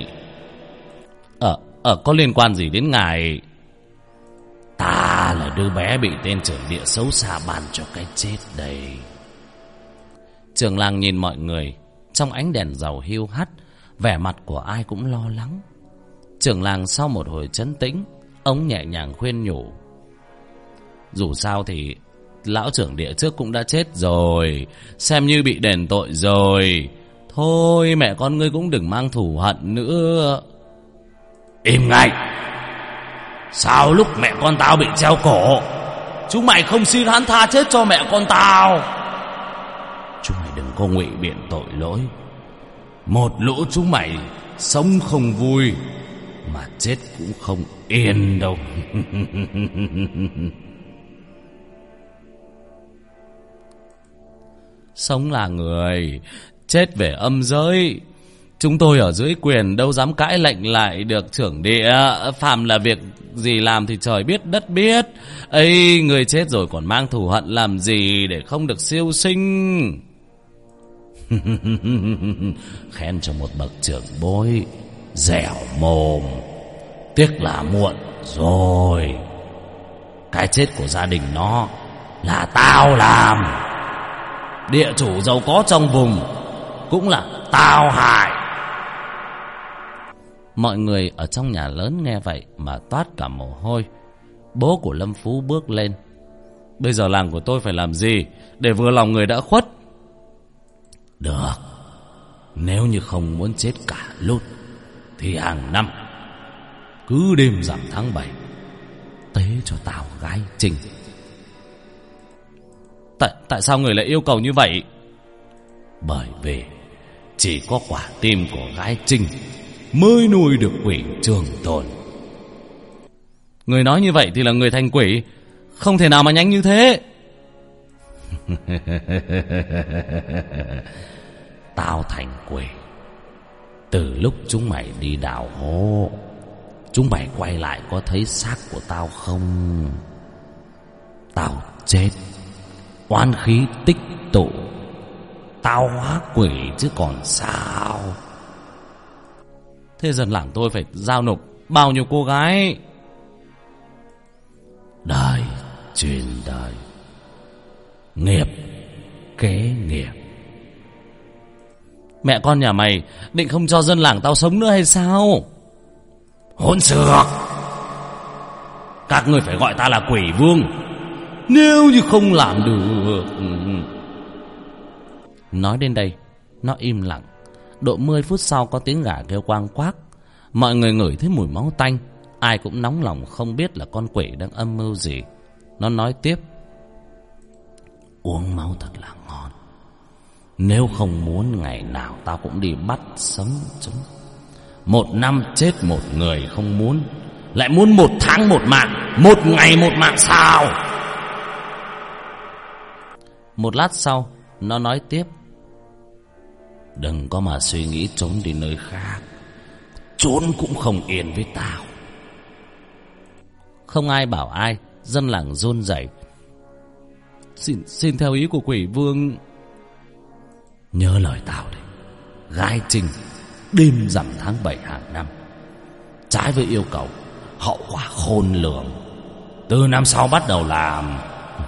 Có liên quan gì đến ngài? Ta là đứa bé bị tên trưởng địa xấu xa ban cho cái chết đây. Trưởng làng nhìn mọi người trong ánh đèn dầu hiu hắt, vẻ mặt của ai cũng lo lắng. Trưởng làng sau một hồi trấn tĩnh, ông nhẹ nhàng khuyên nhủ. Dù sao thì lão trưởng địa trước cũng đã chết rồi, xem như bị đền tội rồi. Thôi mẹ con ngươi cũng đừng mang thù hận nữa. Im ngay! Sao lúc mẹ con tao bị treo cổ, chúng mày không xin hắn tha chết cho mẹ con tao? Chúng mày đừng có ngụy biện tội lỗi. Một lũ chúng mày sống không vui, mà chết cũng không yên đâu. Sống là người, chết về âm giới. Chúng tôi ở dưới quyền đâu dám cãi lệnh lại được trưởng địa. Phàm là việc gì làm thì trời biết đất biết. Ấy, người chết rồi còn mang thù hận làm gì để không được siêu sinh? Khen cho một bậc trưởng bối dẻo mồm. Tiếc là muộn rồi. Cái chết của gia đình nó là tao làm. Địa chủ giàu có trong vùng cũng là tao hại. Mọi người ở trong nhà lớn nghe vậy mà toát cả mồ hôi. Bố của Lâm Phú bước lên. Bây giờ làng của tôi phải làm gì để vừa lòng người đã khuất? Được, nếu như không muốn chết cả lút thì hàng năm cứ đêm rằm tháng 7 tế cho tao gái Trinh. Tại sao người lại yêu cầu như vậy? Bởi vì chỉ có quả tim của gái Trinh mới nuôi được quỷ trường tồn. Người nói như vậy thì là người thành quỷ, không thể nào mà nhanh như thế. Tao thành quỷ từ lúc chúng mày đi đào hố. Chúng mày quay lại có thấy xác của tao không? Tao chết, oán khí tích tụ, tao hóa quỷ chứ còn sao. Thế dân làng tôi phải giao nộp bao nhiêu cô gái? Đời truyền đời, nghiệp kế nghiệp. Mẹ con nhà mày định không cho dân làng tao sống nữa hay sao? Hỗn xược! Các ngươi phải gọi ta là quỷ vương, Nếu như không làm được. Nói đến đây, nó im lặng. Độ 10 phút sau có tiếng gà kêu quang quác. Mọi người ngửi thấy mùi máu tanh. Ai cũng nóng lòng không biết là con quỷ đang âm mưu gì. Nó nói tiếp. Uống máu thật là ngon. Nếu không muốn ngày nào tao cũng đi bắt sống chúng. 1 năm chết 1 người không muốn, lại muốn 1 tháng 1 mạng, 1 ngày 1 mạng sao? Một lát sau, nó nói tiếp. Đừng có mà suy nghĩ trốn đi nơi khác. Trốn cũng không yên với tao. Không ai bảo ai, dân làng run rẩy. Xin theo ý của quỷ vương. Nhớ lời tao đấy. Gái Trinh đêm rằm tháng 7 hàng năm. Trái với yêu cầu, hậu quả khôn lường. Từ năm sau bắt đầu làm.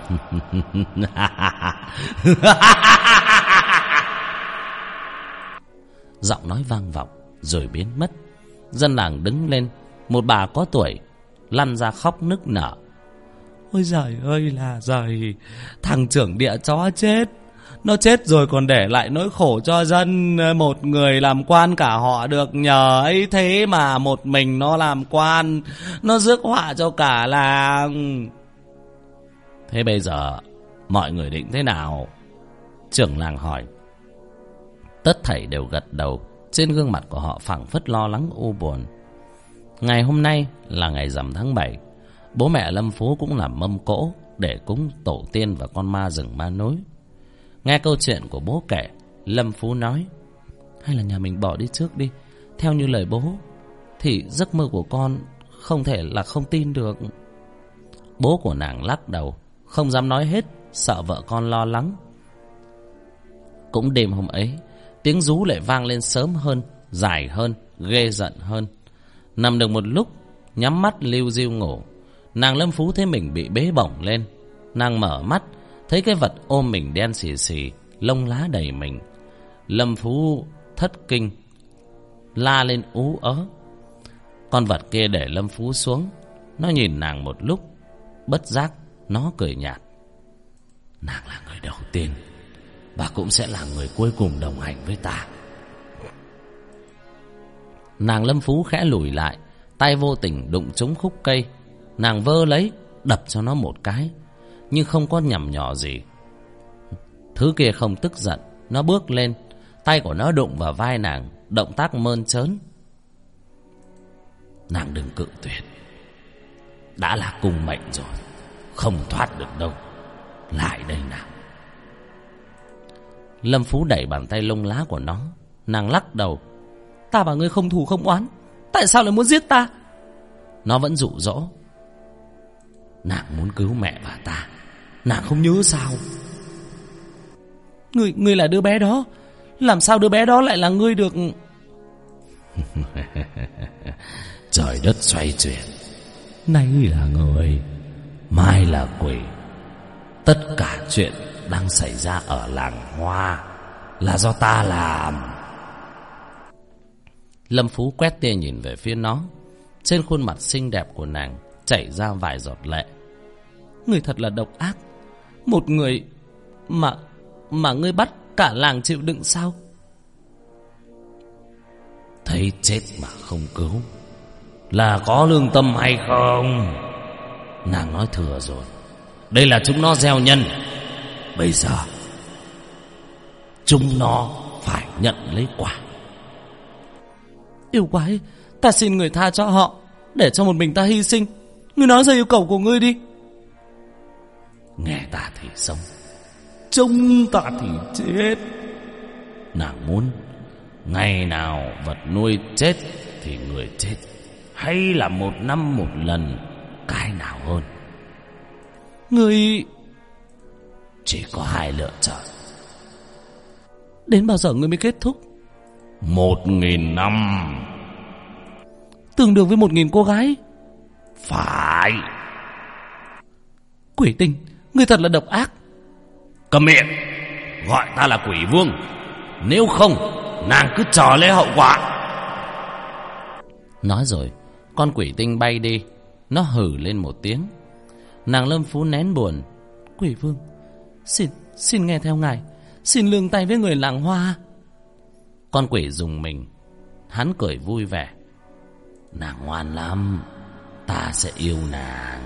Giọng nói vang vọng rồi biến mất. Dân làng đứng lên. Một bà có tuổi lăn ra khóc nức nở. Ôi giời ơi là giời, thằng trưởng địa chó chết. Nó chết rồi còn để lại nỗi khổ cho dân. Một người làm quan cả họ được nhờ ấy, thế mà một mình nó làm quan, nó rước họa cho cả làng. Thế bây giờ mọi người định thế nào? Trưởng làng hỏi. Tất thảy đều gật đầu. Trên gương mặt của họ phảng phất lo lắng u buồn. Ngày hôm nay là ngày rằm tháng 7. Bố mẹ Lâm Phú cũng làm mâm cỗ để cúng tổ tiên và con ma rừng ma núi. Nghe câu chuyện của bố kể, Lâm Phú nói. Hay là nhà mình bỏ đi trước đi. Theo như lời bố thì giấc mơ của con không thể là không tin được. Bố của nàng lắc đầu, không dám nói hết, sợ vợ con lo lắng. Cũng đêm hôm ấy, tiếng rú lại vang lên sớm hơn, dài hơn, ghê giận hơn. Nằm được một lúc, nhắm mắt liu riu ngủ. Nàng Lâm Phú thấy mình bị bế bổng lên. Nàng mở mắt, thấy cái vật ôm mình đen xì xì, lông lá đầy mình. Lâm Phú thất kinh, la lên ú ớ. Con vật kia để Lâm Phú xuống. Nó nhìn nàng một lúc, bất giác nó cười nhạt. Nàng là người đầu tiên và cũng sẽ là người cuối cùng đồng hành với ta. Nàng Lâm Phú khẽ lùi lại, tay vô tình đụng trúng khúc cây. Nàng vơ lấy, đập cho nó một cái, nhưng không có nhằm nhỏ gì. Thứ kia không tức giận, nó bước lên, tay của nó đụng vào vai nàng, động tác mơn trớn. Nàng đừng cự tuyệt. Đã là cùng mệnh rồi, không thoát được đâu. Lại đây nào. Lâm Phú đẩy bàn tay lông lá của nó. Nàng lắc đầu. Ta và ngươi không thù không oán, tại sao lại muốn giết ta? Nó vẫn dụ dỗ. Nàng muốn cứu mẹ và ta, nàng không nhớ sao? Ngươi là đứa bé đó, làm sao đứa bé đó lại là ngươi được? Trời đất xoay chuyển, nay là người, mai là quỷ. Tất cả chuyện đang xảy ra ở làng Hoa là do ta làm. Lâm Phú quét tia nhìn về phía nó. Trên khuôn mặt xinh đẹp của nàng chảy ra vài giọt lệ. Ngươi thật là độc ác. Một người mà ngươi bắt cả làng chịu đựng sao? Thấy chết mà không cứu là có lương tâm hay không? Nàng nói thừa rồi. Đây là chúng nó gieo nhân. Bây giờ chúng nó phải nhận lấy quả. Yêu quái, ta xin người tha cho họ, để cho một mình ta hy sinh. Ngươi nói ra yêu cầu của ngươi đi. Nghe ta thì sống, trông ta thì chết. Nàng muốn ngày nào vật nuôi chết thì người chết, hay là 1 năm 1 lần, cái nào hơn? Ngươi chỉ có 2 lựa chọn. Đến bao giờ ngươi mới kết thúc? 1000 năm. Tương đương với 1000 cô gái. Phải. Quỷ tinh, ngươi thật là độc ác. Cầm miệng, gọi ta là quỷ vương. Nếu không, nàng cứ chờ lấy hậu quả. Nói rồi, con quỷ tinh bay đi. Nó hử lên một tiếng. Nàng Lâm Phú nén buồn, Quỷ vương, xin nghe theo ngài, xin lương tay với người làng Hoa. Con quỷ rùng mình. Hắn cười vui vẻ. Nàng ngoan lắm, ta sẽ yêu nàng.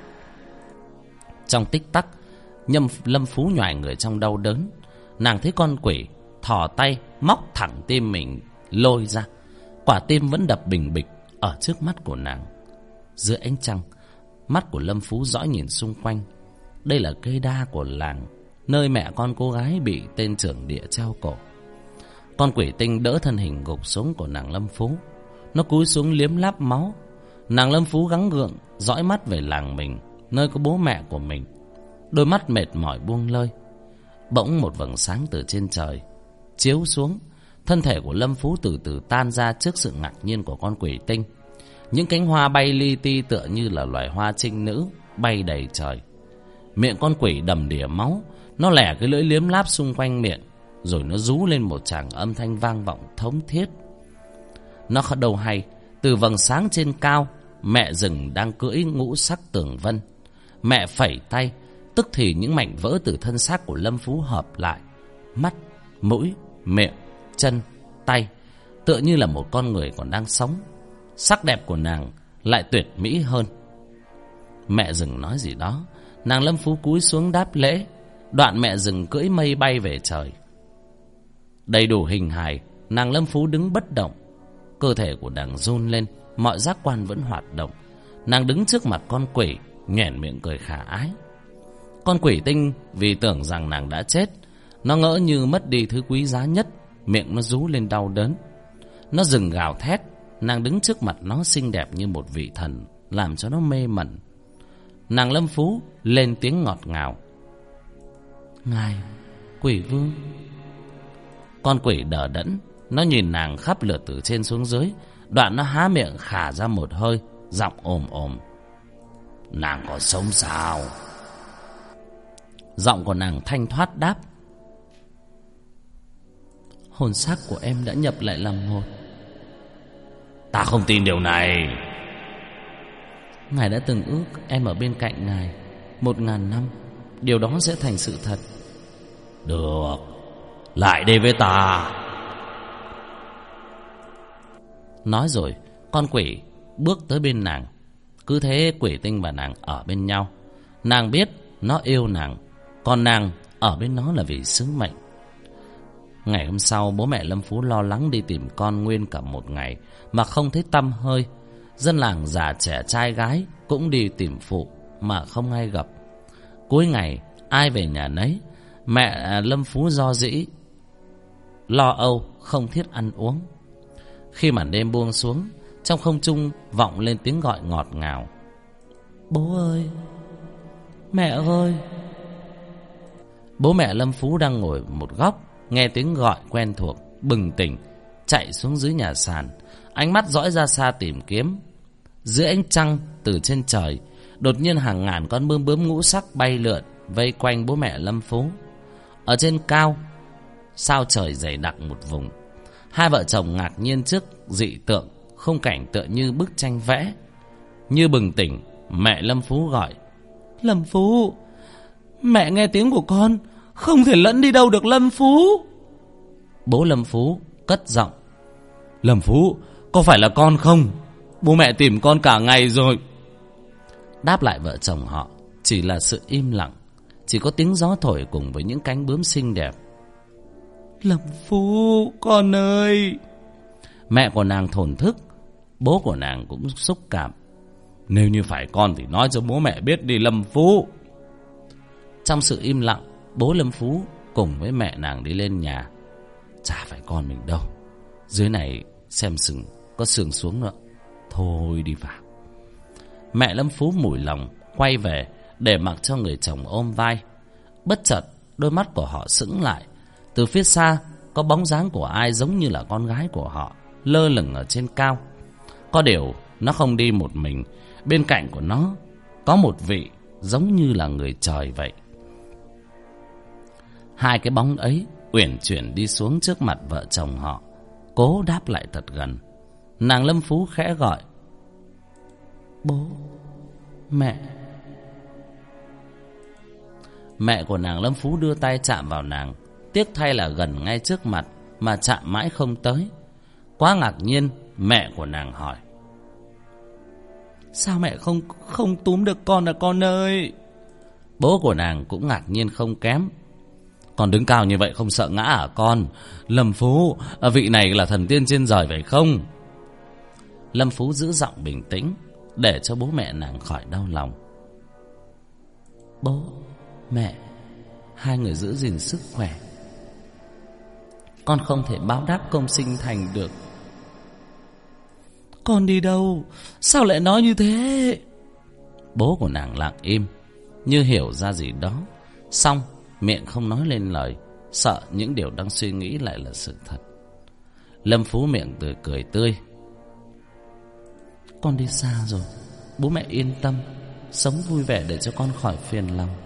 Trong tích tắc, Lâm Phú nhoài người trong đau đớn. Nàng thấy con quỷ thò tay móc thẳng tim mình lôi ra. Quả tim vẫn đập bình bịch ở trước mắt của nàng. Dưới ánh trăng, mắt của Lâm Phú dõi nhìn xung quanh. Đây là cây đa của làng, nơi mẹ con cô gái bị tên trưởng địa treo cổ. Con quỷ tinh đỡ thân hình gục xuống của nàng Lâm Phú. Nó cúi xuống liếm láp máu. Nàng Lâm Phú gắng gượng dõi mắt về làng mình, nơi có bố mẹ của mình. Đôi mắt mệt mỏi buông lơi. Bỗng một vầng sáng từ trên trời chiếu xuống. Thân thể của Lâm Phú từ từ tan ra trước sự ngạc nhiên của con quỷ tinh. Những cánh hoa bay li ti tựa như là loài hoa trinh nữ bay đầy trời. Miệng con quỷ đầm đìa máu. Nó lẻ cái lưỡi liếm láp xung quanh miệng, rồi nó rú lên một tràng âm thanh vang vọng thống thiết. Nó đâu hay, từ vầng sáng trên cao, mẹ rừng đang cưỡi ngũ sắc tường vân. Mẹ phẩy tay, tức thì những mảnh vỡ từ thân xác của Lâm Phú hợp lại. Mắt, mũi, miệng, chân, tay, tựa như là một con người còn đang sống. Sắc đẹp của nàng lại tuyệt mỹ hơn. Mẹ rừng nói gì đó, nàng Lâm Phú cúi xuống đáp lễ. Đoạn mẹ rừng cưỡi mây bay về trời. Đầy đủ hình hài, nàng Lâm Phú đứng bất động. Cơ thể của nàng run lên, mọi giác quan vẫn hoạt động. Nàng đứng trước mặt con quỷ, nhoẻn miệng cười khả ái. Con quỷ tinh vì tưởng rằng nàng đã chết, nó ngỡ như mất đi thứ quý giá nhất, miệng nó rú lên đau đớn. Nó dừng gào thét. Nàng đứng trước mặt nó xinh đẹp như một vị thần, làm cho nó mê mẩn. Nàng Lâm Phú lên tiếng ngọt ngào. Ngài, quỷ vương. Con quỷ đờ đẫn, nó nhìn nàng khắp lượt từ trên xuống dưới. Đoạn nó há miệng khả ra một hơi, giọng ồm ồm. Nàng có sống sao? Giọng của nàng thanh thoát đáp. Hồn xác của em đã nhập lại làm một. Ta không tin điều này. Ngài đã từng ước em ở bên cạnh ngài 1000 năm. Điều đó sẽ thành sự thật. Được, lại đây với ta. Nói rồi, con quỷ bước tới bên nàng. Cứ thế quỷ tinh và nàng ở bên nhau. Nàng biết nó yêu nàng, còn nàng ở bên nó là vì sứ mệnh. Ngày hôm sau, bố mẹ Lâm Phú lo lắng đi tìm con nguyên cả một ngày mà không thấy tăm hơi. Dân làng già trẻ trai gái cũng đi tìm phụ mà không ai gặp. Cuối ngày ai về nhà nấy. Mẹ Lâm Phú do dĩ lo âu không thiết ăn uống. Khi màn đêm buông xuống, trong không trung vọng lên tiếng gọi ngọt ngào. Bố ơi, mẹ ơi. Bố mẹ Lâm Phú đang ngồi một góc, nghe tiếng gọi quen thuộc, bừng tỉnh, chạy xuống dưới nhà sàn, ánh mắt dõi ra xa tìm kiếm. Dưới ánh trăng từ trên trời, đột nhiên hàng ngàn con bướm bướm ngũ sắc bay lượn vây quanh bố mẹ Lâm Phú. Ở trên cao, sao trời dày đặc một vùng. Hai vợ chồng ngạc nhiên trước dị tượng, khung cảnh tựa như bức tranh vẽ. Như bừng tỉnh, mẹ Lâm Phú gọi. Lâm Phú, mẹ nghe tiếng của con, không thể lẫn đi đâu được Lâm Phú. Bố Lâm Phú cất giọng. Lâm Phú, có phải là con không? Bố mẹ tìm con cả ngày rồi. Đáp lại vợ chồng họ chỉ là sự im lặng. Chỉ có tiếng gió thổi cùng với những cánh bướm xinh đẹp. Lâm Phú, con ơi. Mẹ của nàng thổn thức. Bố của nàng cũng xúc cảm. Nếu như phải con thì nói cho bố mẹ biết đi Lâm Phú. Trong sự im lặng, bố Lâm Phú cùng với mẹ nàng đi lên nhà. Chả phải con mình đâu. Dưới này xem sừng có sườn xuống nữa. Thôi đi vào. Mẹ Lâm Phú mủi lòng quay về để mặc cho người chồng ôm vai. Bất chợt đôi mắt của họ sững lại. Từ phía xa có bóng dáng của ai giống như là con gái của họ lơ lửng ở trên cao. Có điều nó không đi một mình. Bên cạnh của nó có một vị giống như là người trời vậy. Hai cái bóng ấy uyển chuyển đi xuống trước mặt vợ chồng họ, cố đáp lại thật gần. Nàng Lâm Phú khẽ gọi. Bố, mẹ. Mẹ của nàng Lâm Phú đưa tay chạm vào nàng, tiếc thay là gần ngay trước mặt mà chạm mãi không tới. Quá ngạc nhiên, mẹ của nàng hỏi: Sao mẹ không túm được con à con ơi? Bố của nàng cũng ngạc nhiên không kém: Con đứng cao như vậy không sợ ngã à con? Lâm Phú, vị này là thần tiên trên trời phải không? Lâm Phú giữ giọng bình tĩnh để cho bố mẹ nàng khỏi đau lòng. Bố, mẹ, hai người giữ gìn sức khỏe. Con không thể báo đáp công sinh thành được. Con đi đâu? Sao lại nói như thế? Bố của nàng lặng im, như hiểu ra gì đó, xong miệng không nói lên lời, sợ những điều đang suy nghĩ lại là sự thật. Lâm Phú miệng cười tươi: Con đi xa rồi, bố mẹ yên tâm, sống vui vẻ để cho con khỏi phiền lòng.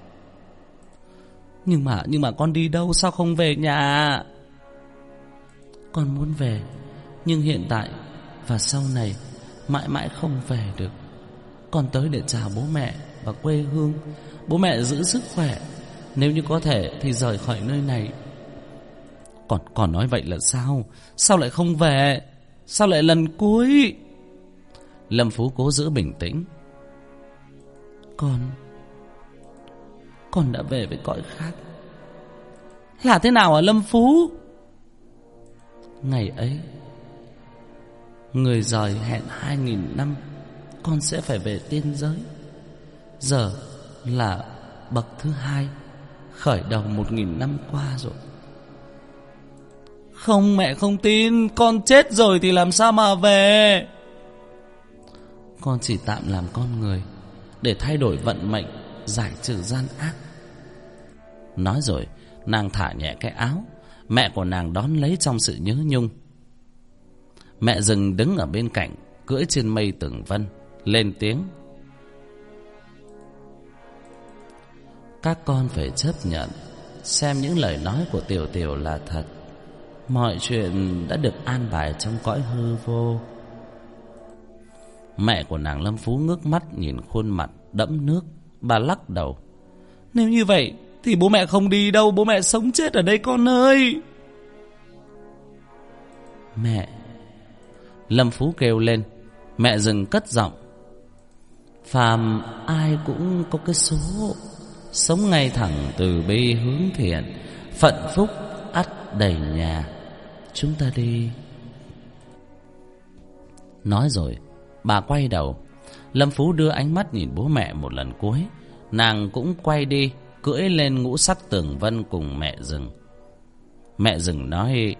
Nhưng mà con đi đâu, sao không về nhà? Con muốn về, nhưng hiện tại và sau này mãi mãi không về được. Con tới để chào bố mẹ và quê hương. Bố mẹ giữ sức khỏe, nếu như có thể thì rời khỏi nơi này. Còn nói vậy là sao? Sao lại không về? Sao lại lần cuối? Lâm Phú cố giữ bình tĩnh: Con đã về với cõi khác. Là thế nào hả Lâm Phú? Ngày ấy người giời hẹn 2000 năm con sẽ phải về tiên giới. Giờ là bậc thứ 2, khởi đầu 1000 năm qua rồi. Không, mẹ không tin. Con chết rồi thì làm sao mà về? Con chỉ tạm làm con người để thay đổi vận mệnh, giải trừ gian ác. Nói rồi nàng thả nhẹ cái áo. Mẹ của nàng đón lấy trong sự nhớ nhung. Mẹ rừng đứng ở bên cạnh, cưỡi trên mây tường vân, lên tiếng: Các con phải chấp nhận, xem những lời nói của Tiểu Tiểu là thật. Mọi chuyện đã được an bài trong cõi hư vô. Mẹ của nàng Lâm Phú ngước mắt nhìn khuôn mặt đẫm nước. Bà lắc đầu: Nếu như vậy thì bố mẹ không đi đâu, bố mẹ sống chết ở đây con ơi. Mẹ! Lâm Phú kêu lên. Mẹ dừng cất giọng: Phàm ai cũng có cái số, sống ngay thẳng từ bi hướng thiện, phận phúc ắt đầy nhà. Chúng ta đi. Nói rồi bà quay đầu. Lâm Phú đưa ánh mắt nhìn bố mẹ một lần cuối. Nàng cũng quay đi, cưỡi lên ngũ sắc tường vân cùng mẹ rừng. Mẹ rừng nói: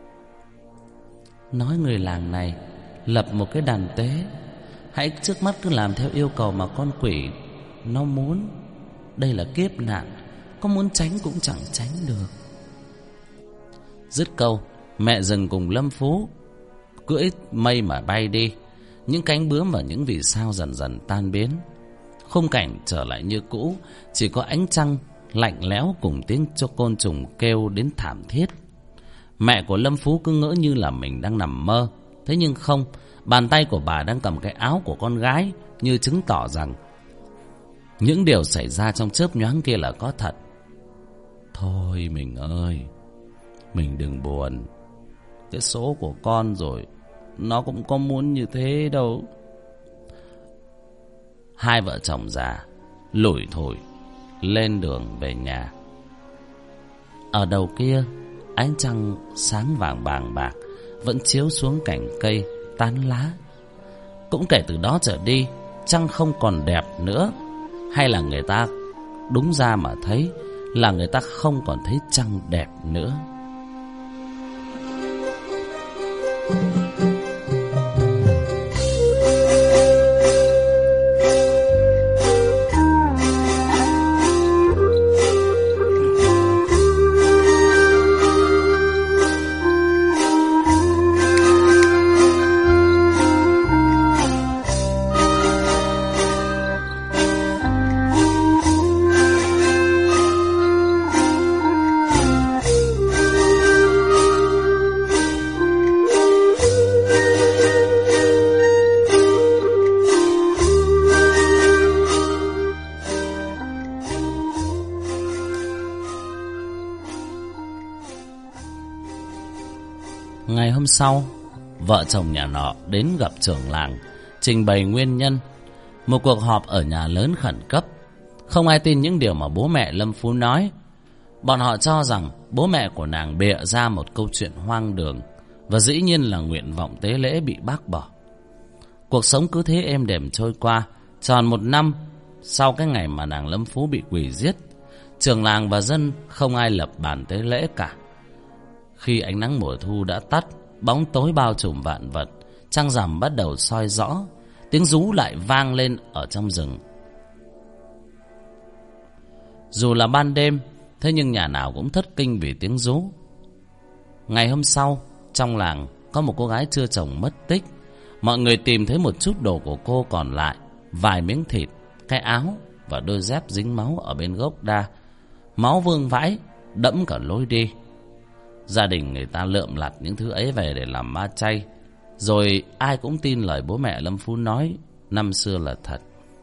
Người làng này lập một cái đàn tế, hãy trước mắt cứ làm theo yêu cầu mà con quỷ nó muốn. Đây là kiếp nạn, có muốn tránh cũng chẳng tránh được. Dứt câu, mẹ rừng cùng Lâm Phú cưỡi mây mà bay đi. Những cánh bướm và những vì sao dần dần tan biến. Khung cảnh trở lại như cũ, chỉ có ánh trăng lạnh lẽo cùng tiếng cho côn trùng kêu đến thảm thiết. Mẹ của Lâm Phú cứ ngỡ như là mình đang nằm mơ. Thế nhưng không, bàn tay của bà đang cầm cái áo của con gái, như chứng tỏ rằng những điều xảy ra trong chớp nhoáng kia là có thật. Thôi mình ơi, mình đừng buồn. Cái số của con rồi, nó cũng có muốn như thế đâu. Hai vợ chồng già lủi thủi lên đường về nhà. Ở đầu kia, ánh trăng sáng vàng bàng bạc vẫn chiếu xuống cành cây tán lá. Cũng kể từ đó trở đi, trăng không còn đẹp nữa. Hay là người ta đúng ra mà thấy là người ta không còn thấy trăng đẹp nữa. Ngày hôm sau, vợ chồng nhà nọ đến gặp trưởng làng, trình bày nguyên nhân. Một cuộc họp ở nhà lớn khẩn cấp. Không ai tin những điều mà bố mẹ Lâm Phú nói. Bọn họ cho rằng bố mẹ của nàng bịa ra một câu chuyện hoang đường, và dĩ nhiên là nguyện vọng tế lễ bị bác bỏ. Cuộc sống cứ thế êm đềm trôi qua. Tròn 1 năm sau cái ngày mà nàng Lâm Phú bị quỷ giết, trưởng làng và dân không ai lập bàn tế lễ cả. Khi ánh nắng mùa thu đã tắt, bóng tối bao trùm vạn vật, trăng rằm bắt đầu soi rõ, tiếng rú lại vang lên ở trong rừng. Dù là ban đêm, thế nhưng nhà nào cũng thất kinh vì tiếng rú. Ngày hôm sau, trong làng có một cô gái chưa chồng mất tích. Mọi người tìm thấy một chút đồ của cô còn lại, vài miếng thịt, cái áo và đôi dép dính máu ở bên gốc đa. Máu vương vãi, đẫm cả lối đi. Gia đình người ta lượm lặt những thứ ấy về để làm ma chay. Rồi ai cũng tin lời bố mẹ Lâm Phú nói năm xưa là thật.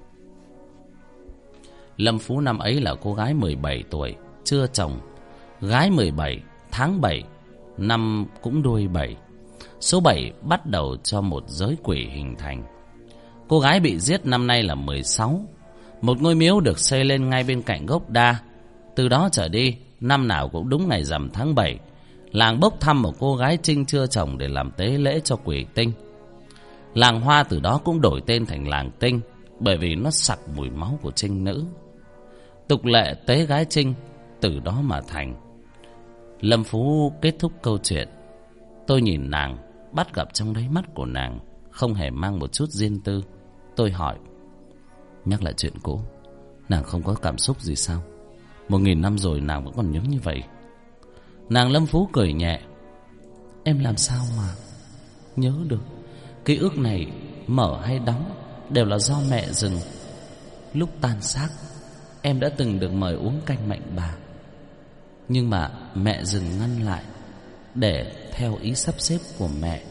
Lâm Phú năm ấy là cô gái 17 tuổi, chưa chồng. Gái 17, tháng 7, năm cũng đuôi 7. Số 7 bắt đầu cho một giới quỷ hình thành. Cô gái bị giết năm nay là 16. Một ngôi miếu được xây lên ngay bên cạnh gốc đa. Từ đó trở đi, năm nào cũng đúng ngày rằm tháng 7, làng bốc thăm một cô gái trinh chưa chồng để làm tế lễ cho quỷ tinh. Làng Hoa từ đó cũng đổi tên thành làng Tinh, bởi vì nó sặc mùi máu của trinh nữ. Tục lệ tế gái trinh từ đó mà thành. Lâm Phú kết thúc câu chuyện. Tôi nhìn nàng, bắt gặp trong đáy mắt của nàng không hề mang một chút riêng tư. Tôi hỏi, nhắc lại chuyện cũ, nàng không có cảm xúc gì sao? 1000 năm rồi nàng vẫn còn nhớ như vậy. Nàng Lâm Phú cười nhẹ. Em làm sao mà nhớ được? Ký ức này mở hay đóng đều là do mẹ rừng. Lúc tan xác, em đã từng được mời uống canh mạnh bà, nhưng mà mẹ rừng ngăn lại để theo ý sắp xếp của mẹ.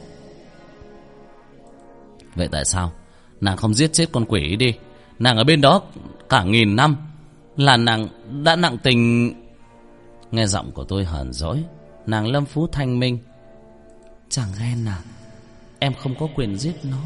Vậy tại sao nàng không giết chết con quỷ ấy đi? Nàng ở bên đó cả 1000 năm, là nàng đã nặng tình. Nghe giọng của tôi hờn dỗi, nàng Lâm Phú thanh minh. Chẳng ghen à, em không có quyền giết nó,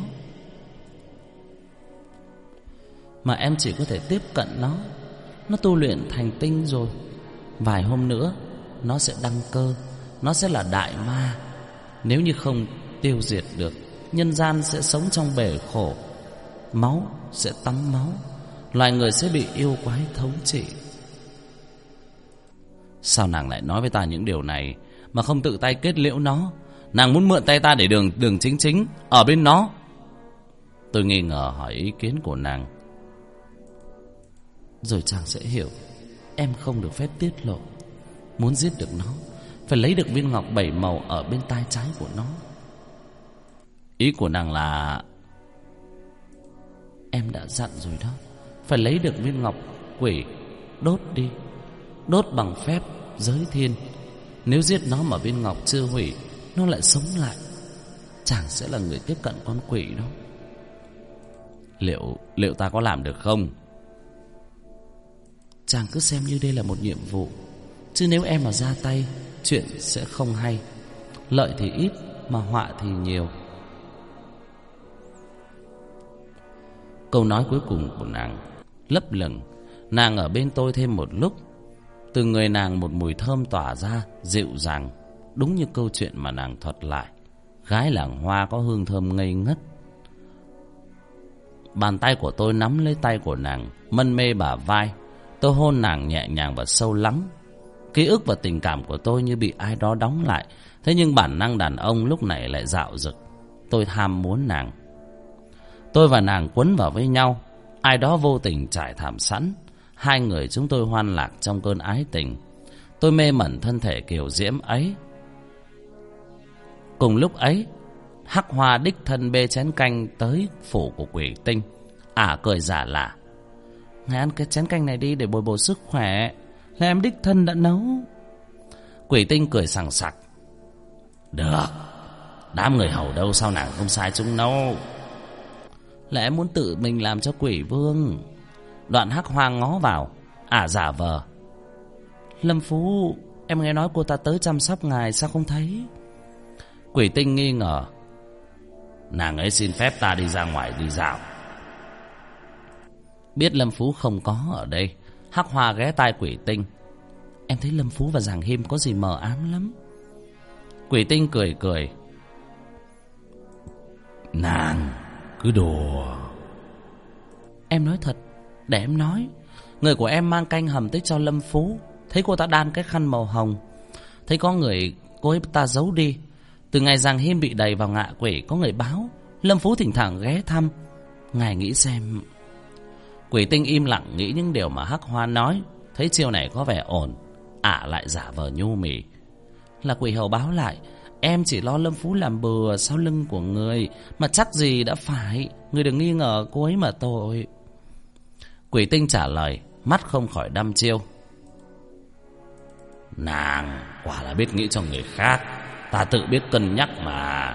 mà em chỉ có thể tiếp cận nó. Nó tu luyện thành tinh rồi, vài hôm nữa nó sẽ đăng cơ, nó sẽ là đại ma. Nếu như không tiêu diệt được, nhân gian sẽ sống trong bể khổ, máu sẽ tắm máu, loài người sẽ bị yêu quái thống trị. Sao nàng lại nói với ta những điều này mà không tự tay kết liễu nó? Nàng muốn mượn tay ta để đường chính ở bên nó. Tôi nghi ngờ hỏi ý kiến của nàng. Rồi chàng sẽ hiểu, em không được phép tiết lộ. Muốn giết được nó, phải lấy được viên ngọc 7 màu ở bên tai trái của nó. Ý của nàng là... Em đã dặn rồi đó, phải lấy được viên ngọc quỷ, đốt đi, đốt bằng phép giới thiên. Nếu giết nó mà viên ngọc chưa hủy, nó lại sống lại, chàng sẽ là người tiếp cận con quỷ đó. Liệu ta có làm được không? Chàng cứ xem như đây là một nhiệm vụ, chứ nếu em mà ra tay, chuyện sẽ không hay. Lợi thì ít, mà họa thì nhiều. Câu nói cuối cùng của nàng lấp lửng. Nàng ở bên tôi thêm một lúc. Từ người nàng một mùi thơm tỏa ra, dịu dàng, đúng như câu chuyện mà nàng thuật lại. Gái làng Hoa có hương thơm ngây ngất. Bàn tay của tôi nắm lấy tay của nàng, mân mê bả vai. Tôi hôn nàng nhẹ nhàng và sâu lắng. Ký ức và tình cảm của tôi như bị ai đó đóng lại. Thế nhưng bản năng đàn ông lúc này lại dạo dực. Tôi ham muốn nàng. Tôi và nàng quấn vào với nhau. Ai đó vô tình trải thảm sẵn. Hai người chúng tôi hoan lạc trong cơn ái tình. Tôi mê mẩn thân thể kiều diễm ấy. Cùng lúc ấy, Hắc Hoa đích thân bê chén canh tới phủ của quỷ tinh. Cười giả lạ. Ngài ăn cái chén canh này đi để bồi bổ sức khỏe, là em đích thân đã nấu. Quỷ tinh cười sằng sặc. Được, đám người hầu đâu sao nàng không sai chúng nấu. Là em muốn tự mình làm cho quỷ vương. Đoạn Hắc Hoa ngó vào. Giả vờ. Lâm Phú, em nghe nói cô ta tới chăm sóc ngài, sao không thấy? Quỷ Tinh nghi ngờ. Nàng ấy xin phép ta đi ra ngoài đi dạo. Biết Lâm Phú không có ở đây, Hắc Hoa ghé tai Quỷ Tinh. Em thấy Lâm Phú và Giàng Him có gì mờ ám lắm. Quỷ Tinh cười cười. Nàng cứ đùa. Em nói thật. Để em nói. Người của em mang canh hầm tới cho Lâm Phú. Thấy cô ta đan cái khăn màu hồng. Thấy có người cô ấy ta giấu đi. Từ ngày Giàng Him bị đày vào ngạ quỷ, có người báo Lâm Phú thỉnh thoảng ghé thăm. Ngài nghĩ xem. Quỷ Tinh im lặng nghĩ những điều mà Hắc Hoa nói. Thấy chiêu này có vẻ ổn, lại giả vờ nhu mì. Là quỷ hầu báo lại. Em chỉ lo Lâm Phú làm bừa sau lưng của người, mà chắc gì đã phải. Người đừng nghi ngờ cô ấy mà tội. Quỷ Tinh trả lời, mắt không khỏi đăm chiêu. Nàng quả là biết nghĩ cho người khác. Ta tự biết cân nhắc mà.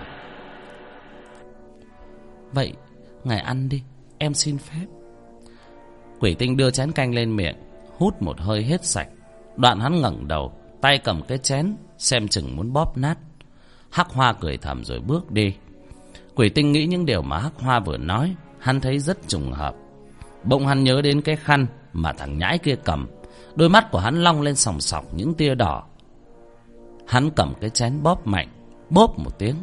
Vậy ngài ăn đi, em xin phép. Quỷ Tinh đưa chén canh lên miệng, hút một hơi hết sạch. Đoạn hắn ngẩng đầu, tay cầm cái chén, xem chừng muốn bóp nát. Hắc Hoa cười thầm rồi bước đi. Quỷ Tinh nghĩ những điều mà Hắc Hoa vừa nói, hắn thấy rất trùng hợp. Bỗng hắn nhớ đến cái khăn mà thằng nhãi kia cầm. Đôi mắt của hắn long lên sòng sọc những tia đỏ. Hắn cầm cái chén bóp mạnh, bóp một tiếng.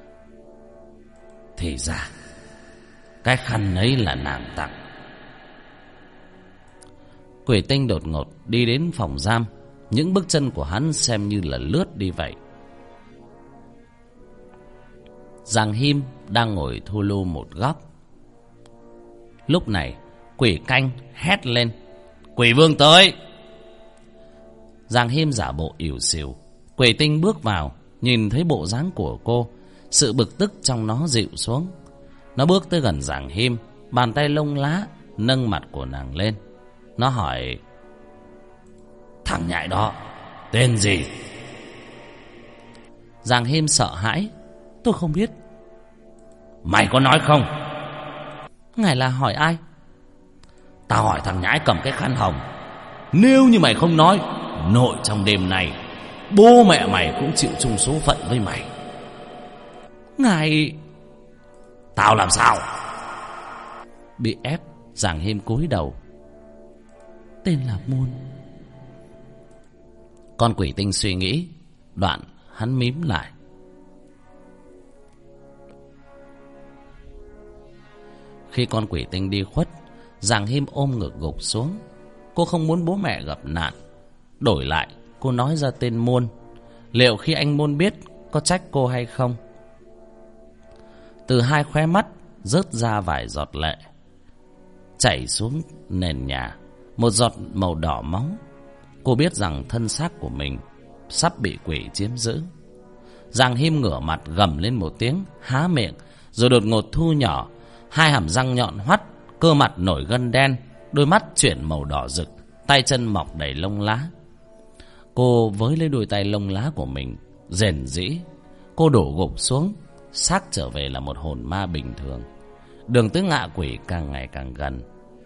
Thì ra cái khăn ấy là nàng tặng. Quỷ Tinh đột ngột đi đến phòng giam. Những bước chân của hắn xem như là lướt đi vậy. Giàng Him đang ngồi thu lu một góc. Lúc này Quỷ Canh hét lên, Quỷ Vương tới. Giàng Him giả bộ ỉu xìu. Quỷ Tinh bước vào, nhìn thấy bộ dáng của cô, sự bực tức trong nó dịu xuống. Nó bước tới gần Giàng Him, bàn tay lông lá nâng mặt của nàng lên. Nó hỏi, thằng nhãi đó tên gì? Giàng Him sợ hãi, tôi không biết. Mày có nói không? Ngài là hỏi ai? Tao hỏi thằng nhãi cầm cái khăn hồng. Nếu như mày không nói, nội trong đêm này bố mẹ mày cũng chịu chung số phận với mày. Ngài... Tao làm sao? Bị ép, Giàng Him cúi đầu. Tên là Môn. Con Quỷ Tinh suy nghĩ, đoạn hắn mím lại. Khi con Quỷ Tinh đi khuất, Giàng Him ôm ngực gục xuống. Cô không muốn bố mẹ gặp nạn. Đổi lại, cô nói ra tên Môn. Liệu khi anh Môn biết, có trách cô hay không? Từ hai khóe mắt rớt ra vài giọt lệ, chảy xuống nền nhà. Một giọt màu đỏ máu. Cô biết rằng thân xác của mình sắp bị quỷ chiếm giữ. Giàng Him ngửa mặt gầm lên một tiếng, há miệng, rồi đột ngột thu nhỏ. Hai hàm răng nhọn hoắt, cơ mặt nổi gân đen, đôi mắt chuyển màu đỏ rực, tay chân mọc đầy lông lá. Cô với lấy đôi tay lông lá của mình, rền rĩ. Cô đổ gục xuống, xác trở về là một hồn ma bình thường. Đường tới ngạ quỷ càng ngày càng gần.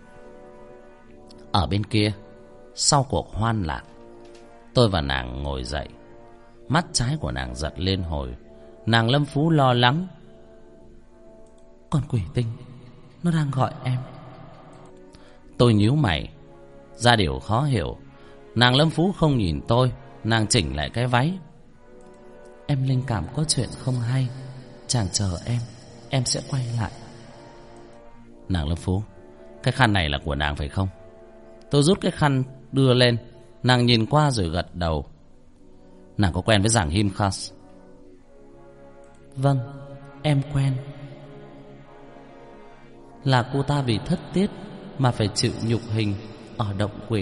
Ở bên kia, sau cuộc hoan lạc, tôi và nàng ngồi dậy. Mắt trái của nàng giật lên hồi. Nàng Lâm Phú lo lắng. Con Quỷ Tinh, nó đang gọi em. Tôi nhíu mày, ra điều khó hiểu. Nàng Lâm Phú không nhìn tôi, nàng chỉnh lại cái váy. Em linh cảm có chuyện không hay, chàng chờ em sẽ quay lại. Nàng Lâm Phú, cái khăn này là của nàng phải không? Tôi rút cái khăn đưa lên. Nàng nhìn qua rồi gật đầu. Nàng có quen với Giàng Him không? Vâng, em quen. Là cô ta vì thất tiết mà phải chịu nhục hình ở động quỷ.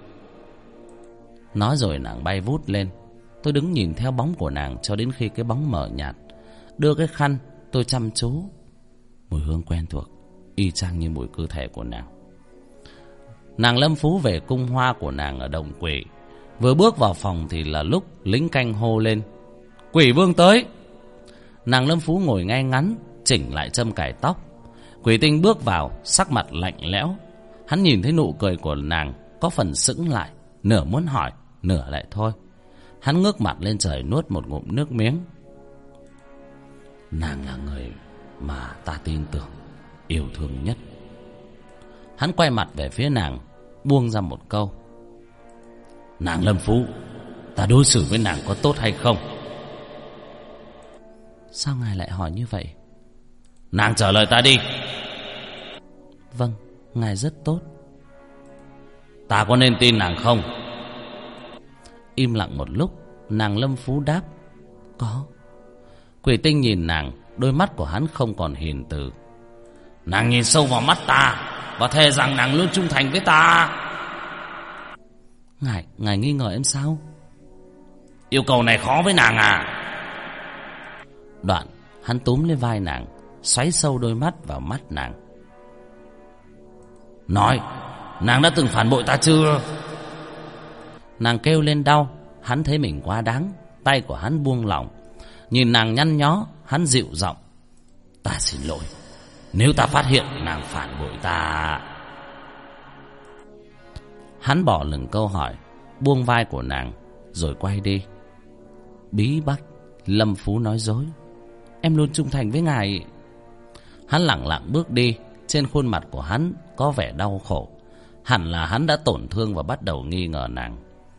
Nói rồi nàng bay vút lên. Tôi đứng nhìn theo bóng của nàng cho đến khi cái bóng mờ nhạt. Đưa cái khăn, tôi chăm chú. Mùi hương quen thuộc, y chang như mùi cơ thể của nàng. Nàng Lâm Phú về cung hoa của nàng ở động quỷ. Vừa bước vào phòng thì là lúc lính canh hô lên, Quỷ Vương tới. Nàng Lâm Phú ngồi ngay ngắn, chỉnh lại châm cài tóc. Quỷ Tinh bước vào, sắc mặt lạnh lẽo. Hắn nhìn thấy nụ cười của nàng, có phần sững lại, nửa muốn hỏi, nửa lại thôi. Hắn ngước mặt lên trời nuốt một ngụm nước miếng. Nàng là người mà ta tin tưởng, yêu thương nhất. Hắn quay mặt về phía nàng, buông ra một câu: Nàng Lâm Phú, ta đối xử với nàng có tốt hay không? Sao ngài lại hỏi như vậy? Nàng trả lời ta đi. Vâng, ngài rất tốt. Ta có nên tin nàng không? Im lặng một lúc, nàng Lâm Phú đáp: Có. Quỷ Tinh nhìn nàng, đôi mắt của hắn không còn hiền từ. Nàng nhìn sâu vào mắt ta và thề rằng nàng luôn trung thành với ta. Ngài nghi ngờ em sao? Yêu cầu này khó với nàng à? Đoạn hắn túm lên vai nàng, xoáy sâu đôi mắt vào mắt nàng. Nói, nàng đã từng phản bội ta chưa? Nàng kêu lên đau. Hắn thấy mình quá đáng, tay của hắn buông lỏng. Nhìn nàng nhăn nhó, hắn dịu giọng: Ta xin lỗi, nếu ta phát hiện nàng phản bội ta. Hắn bỏ lửng câu hỏi, buông vai của nàng, rồi quay đi. Bí bách, Lâm Phú nói dối. Em luôn trung thành với ngài. Hắn lẳng lặng bước đi. Trên khuôn mặt của hắn có vẻ đau khổ. Hẳn là hắn đã tổn thương và bắt đầu nghi ngờ nàng.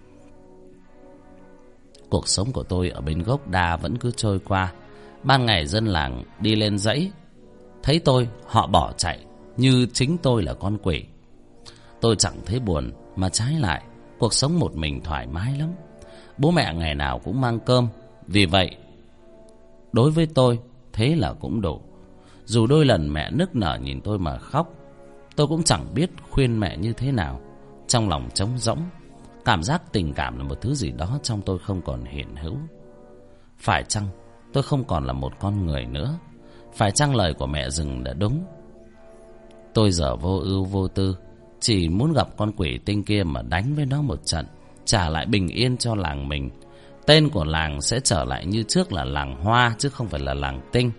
Cuộc sống của tôi ở bên gốc đa vẫn cứ trôi qua. Ban ngày dân làng đi lên dãy, thấy tôi họ bỏ chạy như chính tôi là con quỷ. Tôi chẳng thấy buồn, mà trái lại cuộc sống một mình thoải mái lắm. Bố mẹ ngày nào cũng mang cơm, vì vậy đối với tôi thế là cũng đủ. Dù đôi lần mẹ nức nở nhìn tôi mà khóc, tôi cũng chẳng biết khuyên mẹ như thế nào. Trong lòng trống rỗng, cảm giác tình cảm là một thứ gì đó trong tôi không còn hiện hữu. Phải chăng tôi không còn là một con người nữa? Phải chăng lời của mẹ rừng đã đúng? Tôi giờ vô ưu vô tư, chỉ muốn gặp con quỷ tinh kia mà đánh với nó một trận, trả lại bình yên cho làng mình. Tên của làng sẽ trở lại như trước là làng Hoa, chứ không phải là làng Tinh.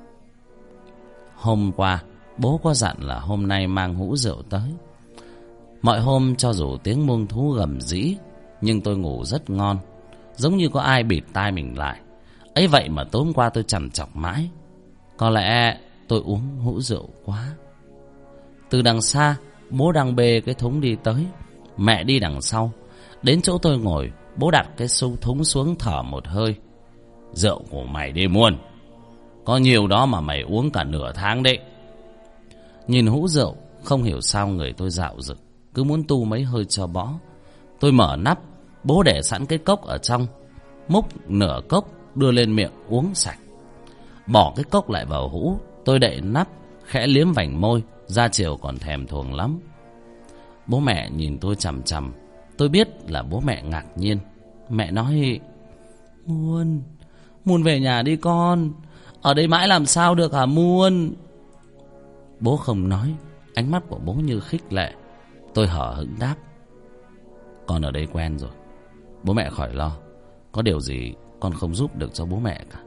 Hôm qua bố có dặn là hôm nay mang hũ rượu tới. Mọi hôm cho dù tiếng muông thú gầm rĩ, nhưng tôi ngủ rất ngon, giống như có ai bịt tai mình lại. Ấy vậy mà tối hôm qua tôi trằn trọc mãi. Có lẽ tôi uống hũ rượu quá. Từ đằng xa, bố đang bê cái thúng đi tới, mẹ đi đằng sau. Đến chỗ tôi ngồi, bố đặt cái thúng xuống thở một hơi. Rượu của mày đi Muôn, có nhiều đó mà mày uống cả nửa tháng đấy. Nhìn hũ rượu, không hiểu sao người tôi dạo dực, cứ muốn tu mấy hơi cho bõ. Tôi mở nắp, bố để sẵn cái cốc ở trong, múc nửa cốc đưa lên miệng uống sạch. Bỏ cái cốc lại vào hũ, tôi đậy nắp, khẽ liếm vành môi, ra chiều còn thèm thuồng lắm. Bố mẹ nhìn tôi chằm chằm. Tôi biết là bố mẹ ngạc nhiên. Mẹ nói: Muôn về nhà đi con, ở đây mãi làm sao được hả Muôn? Bố không nói, ánh mắt của bố như khích lệ. Tôi hở hững đáp: Con ở đây quen rồi, bố mẹ khỏi lo. Có điều gì con không giúp được cho bố mẹ cả.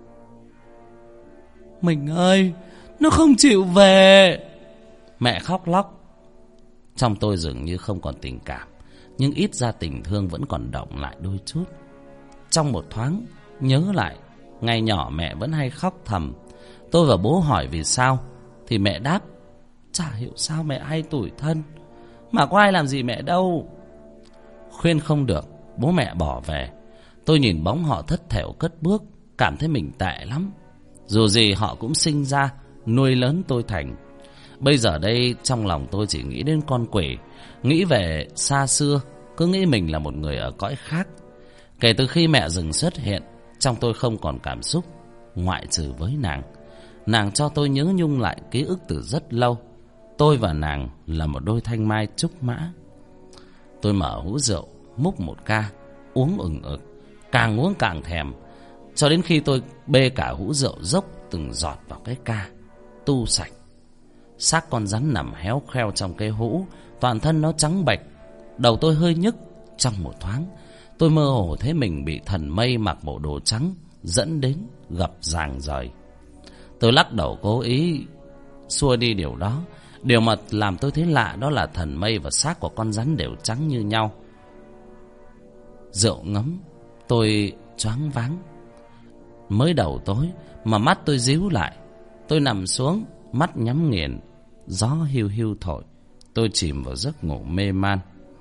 Mình ơi, nó không chịu về. Mẹ khóc lóc. Trong tôi dường như không còn tình cảm, nhưng ít ra tình thương vẫn còn động lại đôi chút. Trong một thoáng nhớ lại ngày nhỏ mẹ vẫn hay khóc thầm. Tôi và bố hỏi vì sao, thì mẹ đáp: Chả hiểu sao mẹ hay tủi thân, mà có ai làm gì mẹ đâu. Khuyên không được, bố mẹ bỏ về. Tôi nhìn bóng họ thất thểu cất bước, cảm thấy mình tệ lắm. Dù gì họ cũng sinh ra, nuôi lớn tôi thành. Bây giờ đây trong lòng tôi chỉ nghĩ đến con quỷ, nghĩ về xa xưa, cứ nghĩ mình là một người ở cõi khác. Kể từ khi mẹ rừng xuất hiện, trong tôi không còn cảm xúc, ngoại trừ với nàng. Nàng cho tôi nhớ nhung lại ký ức từ rất lâu. Tôi và nàng là một đôi thanh mai trúc mã. Tôi mở hũ rượu, múc một ca, uống ừng ực, càng uống càng thèm, cho đến khi tôi bê cả hũ rượu dốc từng giọt vào cái ca, tu sạch. Xác con rắn nằm héo kheo trong cái hũ, toàn thân nó trắng bệch. Đầu tôi hơi nhức. Trong một thoáng, tôi mơ hồ thấy mình bị thần mây mặc bộ đồ trắng dẫn đến gặp ràng rời. Tôi lắc đầu cố ý xua đi điều đó. Điều mà làm tôi thấy lạ đó là thần mây và xác của con rắn đều trắng như nhau. Rượu ngấm, tôi choáng váng. Mới đầu tối mà mắt tôi díu lại. Tôi nằm xuống, mắt nhắm nghiền. Gió hiu hiu thổi. Tôi chìm vào giấc ngủ mê man.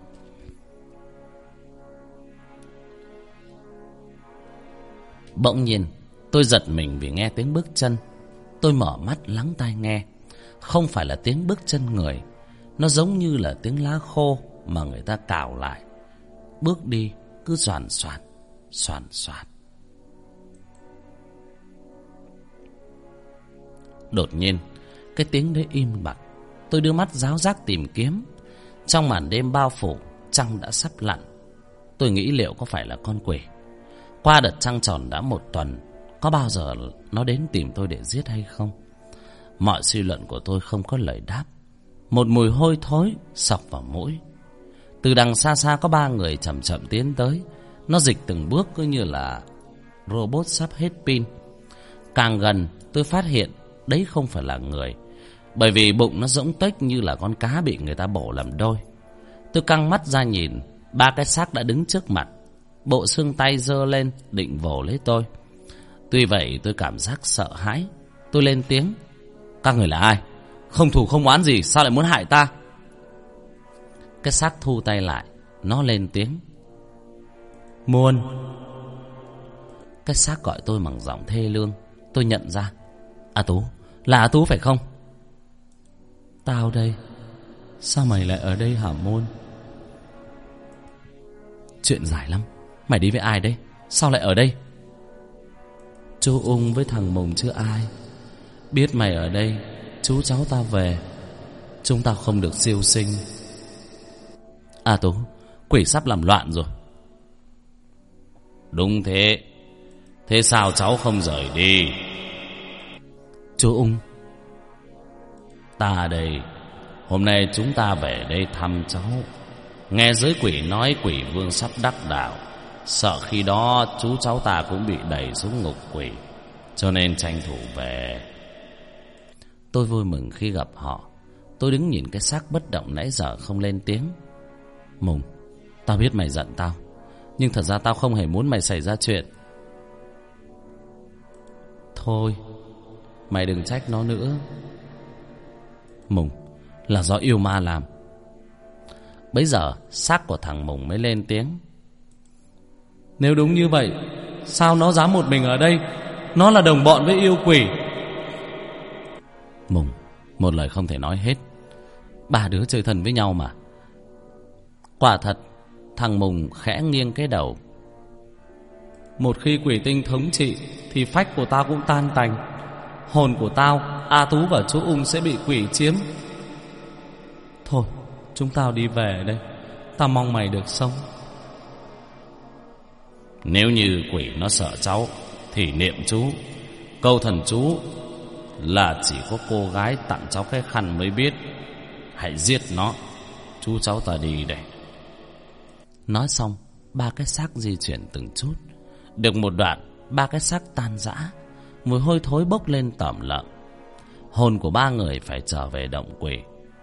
Bỗng nhiên tôi giật mình vì nghe tiếng bước chân. Tôi mở mắt lắng tai nghe. Không phải là tiếng bước chân người. Nó giống như là tiếng lá khô mà người ta cào lại. Bước đi cứ xoàn xoạt, xoàn xoạt. Đột nhiên cái tiếng đấy im bặt. Tôi đưa mắt ráo rác tìm kiếm. Trong màn đêm bao phủ, trăng đã sắp lặn. Tôi nghĩ liệu có phải là con quỷ. Qua đợt trăng tròn đã 1 tuần, có bao giờ nó đến tìm tôi để giết hay không? Mọi suy luận của tôi không có lời đáp. Một mùi hôi thối xộc vào mũi. Từ đằng xa xa có 3 người chậm chậm tiến tới. Nó dịch từng bước cứ như là robot sắp hết pin. Càng gần tôi phát hiện đấy không phải là người, bởi vì bụng nó rỗng tuếch như là con cá bị người ta bổ làm đôi. Tôi căng mắt ra nhìn, 3 cái xác đã đứng trước mặt. Bộ xương tay giơ lên định vồ lấy tôi. Tuy vậy tôi cảm giác sợ hãi. Tôi lên tiếng: các người là ai? Không thù không oán gì, sao lại muốn hại ta? Cái xác thu tay lại. Nó lên tiếng: Muôn. Cái xác gọi tôi bằng giọng thê lương. Tôi nhận ra: A Tú, là A Tú phải không? Tao đây. Sao mày lại ở đây hả Muôn? Chuyện dài lắm. Mày đi với ai đấy? Sao lại ở đây? Chú Ung với thằng Mùng chứ ai. Biết mày ở đây, chú cháu ta về. Chúng ta không được siêu sinh. A Tú, quỷ sắp làm loạn rồi. Đúng thế. Thế sao cháu không rời đi? Chú Ung, ta đây. Hôm nay chúng ta về đây thăm cháu. Nghe giới quỷ nói quỷ vương sắp đắc đạo. Sợ khi đó chú cháu ta cũng bị đẩy xuống ngục quỷ, cho nên tranh thủ về. Tôi vui mừng khi gặp họ. Tôi đứng nhìn cái xác bất động nãy giờ không lên tiếng. Mùng, tao biết mày giận tao, nhưng thật ra tao không hề muốn mày xảy ra chuyện. Thôi, mày đừng trách nó nữa. Mùng, là do yêu ma làm. Bấy giờ xác của thằng Mùng mới lên tiếng: nếu đúng như vậy, sao nó dám một mình ở đây? Nó là đồng bọn với yêu quỷ. Mùng, một lời không thể nói hết. 3 đứa chơi thân với nhau mà. Quả thật. Thằng Mùng khẽ nghiêng cái đầu. Một khi quỷ tinh thống trị thì phách của tao cũng tan tành. Hồn của tao, A Tú và chú Ung sẽ bị quỷ chiếm. Thôi, chúng tao đi về đây. Tao mong mày được sống. Nếu như quỷ nó sợ cháu thì niệm chú. Câu thần chú là chỉ có cô gái tặng cháu cái khăn mới biết. Hãy giết nó. Chú cháu ta đi đây. Nói xong, 3 cái xác di chuyển từng chút. Được một đoạn, 3 cái xác tan rã. Mùi hôi thối bốc lên tởm lợm. Hồn của 3 người phải trở về động quỷ.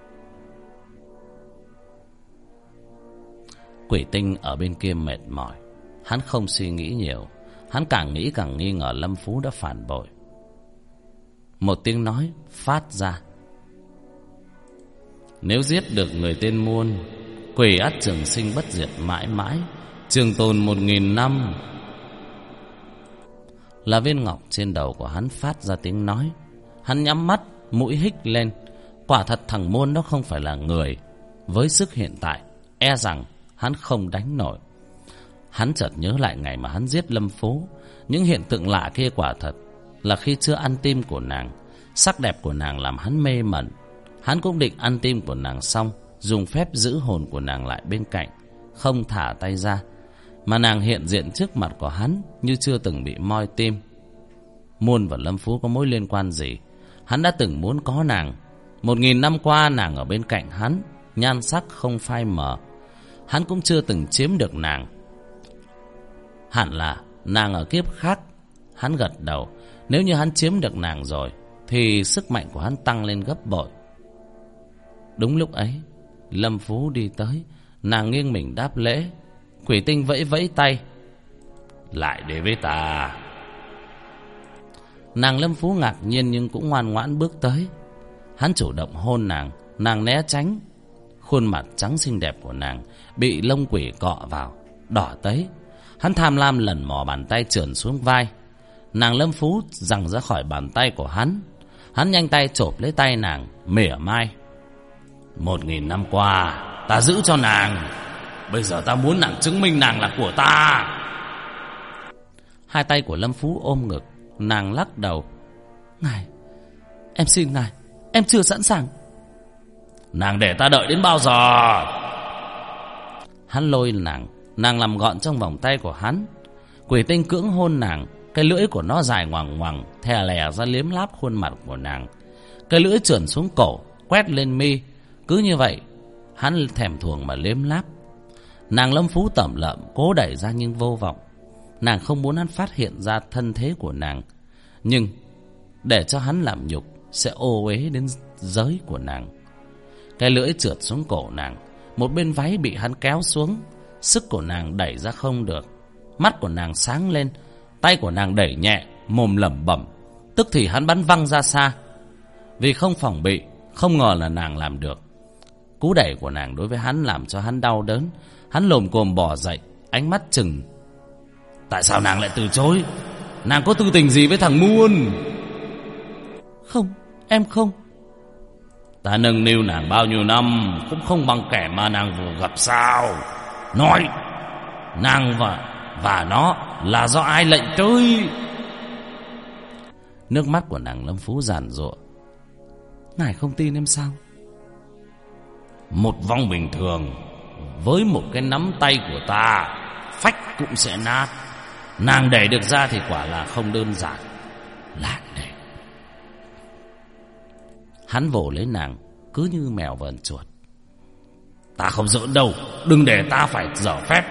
Quỷ tinh ở bên kia mệt mỏi. Hắn không suy nghĩ nhiều. Hắn càng nghĩ càng nghi ngờ Lâm Phú đã phản bội. Một tiếng nói phát ra: nếu giết được người tên Muôn, quỷ ắt trường sinh bất diệt mãi mãi, trường tồn 1000 năm. Là viên ngọc trên đầu của hắn phát ra tiếng nói. Hắn nhắm mắt, mũi hích lên. Quả thật thằng Muôn đó không phải là người. Với sức hiện tại, e rằng hắn không đánh nổi. Hắn chợt nhớ lại ngày mà hắn giết Lâm Phú. Những hiện tượng lạ kia quả thật là khi chưa ăn tim của nàng. Sắc đẹp của nàng làm hắn mê mẩn. Hắn cũng định ăn tim của nàng xong, dùng phép giữ hồn của nàng lại bên cạnh, không thả tay ra. Mà nàng hiện diện trước mặt của hắn như chưa từng bị moi tim. Muôn và Lâm Phú có mối liên quan gì? Hắn đã từng muốn có nàng. 1000 năm qua nàng ở bên cạnh hắn, nhan sắc không phai mờ. Hắn cũng chưa từng chiếm được nàng. Hẳn là nàng ở kiếp khác. Hắn gật đầu. Nếu như hắn chiếm được nàng rồi thì sức mạnh của hắn tăng lên gấp bội. Đúng lúc ấy, Lâm Phú đi tới. Nàng nghiêng mình đáp lễ. Quỷ tinh vẫy vẫy tay: lại đây với ta. Nàng Lâm Phú ngạc nhiên nhưng cũng ngoan ngoãn bước tới. Hắn chủ động hôn nàng, nàng né tránh. Khuôn mặt trắng xinh đẹp của nàng bị lông quỷ cọ vào, đỏ tấy. Hắn tham lam lần mò bàn tay trườn xuống vai. Nàng Lâm Phú giằng ra khỏi bàn tay của hắn. Hắn nhanh tay chộp lấy tay nàng, mỉa mai. 1000 năm qua ta giữ cho nàng, bây giờ ta muốn nàng chứng minh nàng là của ta. Hai tay của Lâm Phú ôm ngực. Nàng lắc đầu. Ngài, em xin ngài, em chưa sẵn sàng. Nàng để ta đợi đến bao giờ? Hắn lôi nàng, nàng nằm gọn trong vòng tay của hắn. Quỷ tinh cưỡng hôn nàng. Cái lưỡi của nó dài ngoằng ngoằng, thè lè ra liếm láp khuôn mặt của nàng. Cái lưỡi trườn xuống cổ, quét lên mi. Cứ như vậy, hắn thèm thuồng mà liếm láp. Nàng Lâm Phú tẩm lợm, cố đẩy ra nhưng vô vọng. Nàng không muốn hắn phát hiện ra thân thế của nàng, nhưng để cho hắn làm nhục sẽ ô uế đến giới của nàng. Cái lưỡi trượt xuống cổ nàng. Một bên váy bị hắn kéo xuống. Sức của nàng đẩy ra không được. Mắt của nàng sáng lên. Tay của nàng đẩy nhẹ, mồm lẩm bẩm. Tức thì hắn bắn văng ra xa. Vì không phòng bị, không ngờ là nàng làm được. Cú đẩy của nàng đối với hắn làm cho hắn đau đớn. Hắn lồm cồm bò dậy, ánh mắt chừng. Tại sao nàng lại từ chối? Nàng có tư tình gì với thằng Muôn? Không, em không. Ta nâng niu nàng bao nhiêu năm cũng không bằng kẻ mà nàng vừa gặp sao? Nói, nàng và nó là do ai lệnh trôi? Nước mắt của nàng Lâm Phú giàn giụa. Ngài không tin em sao? Một vong bình thường với một cái nắm tay của ta, phách cũng sẽ nát. Nàng đẩy được ra thì quả là không đơn giản. Lại đây. Hắn vồ lấy nàng cứ như mèo vờn chuột. Ta không giỡn đâu, đừng để ta phải dở phép.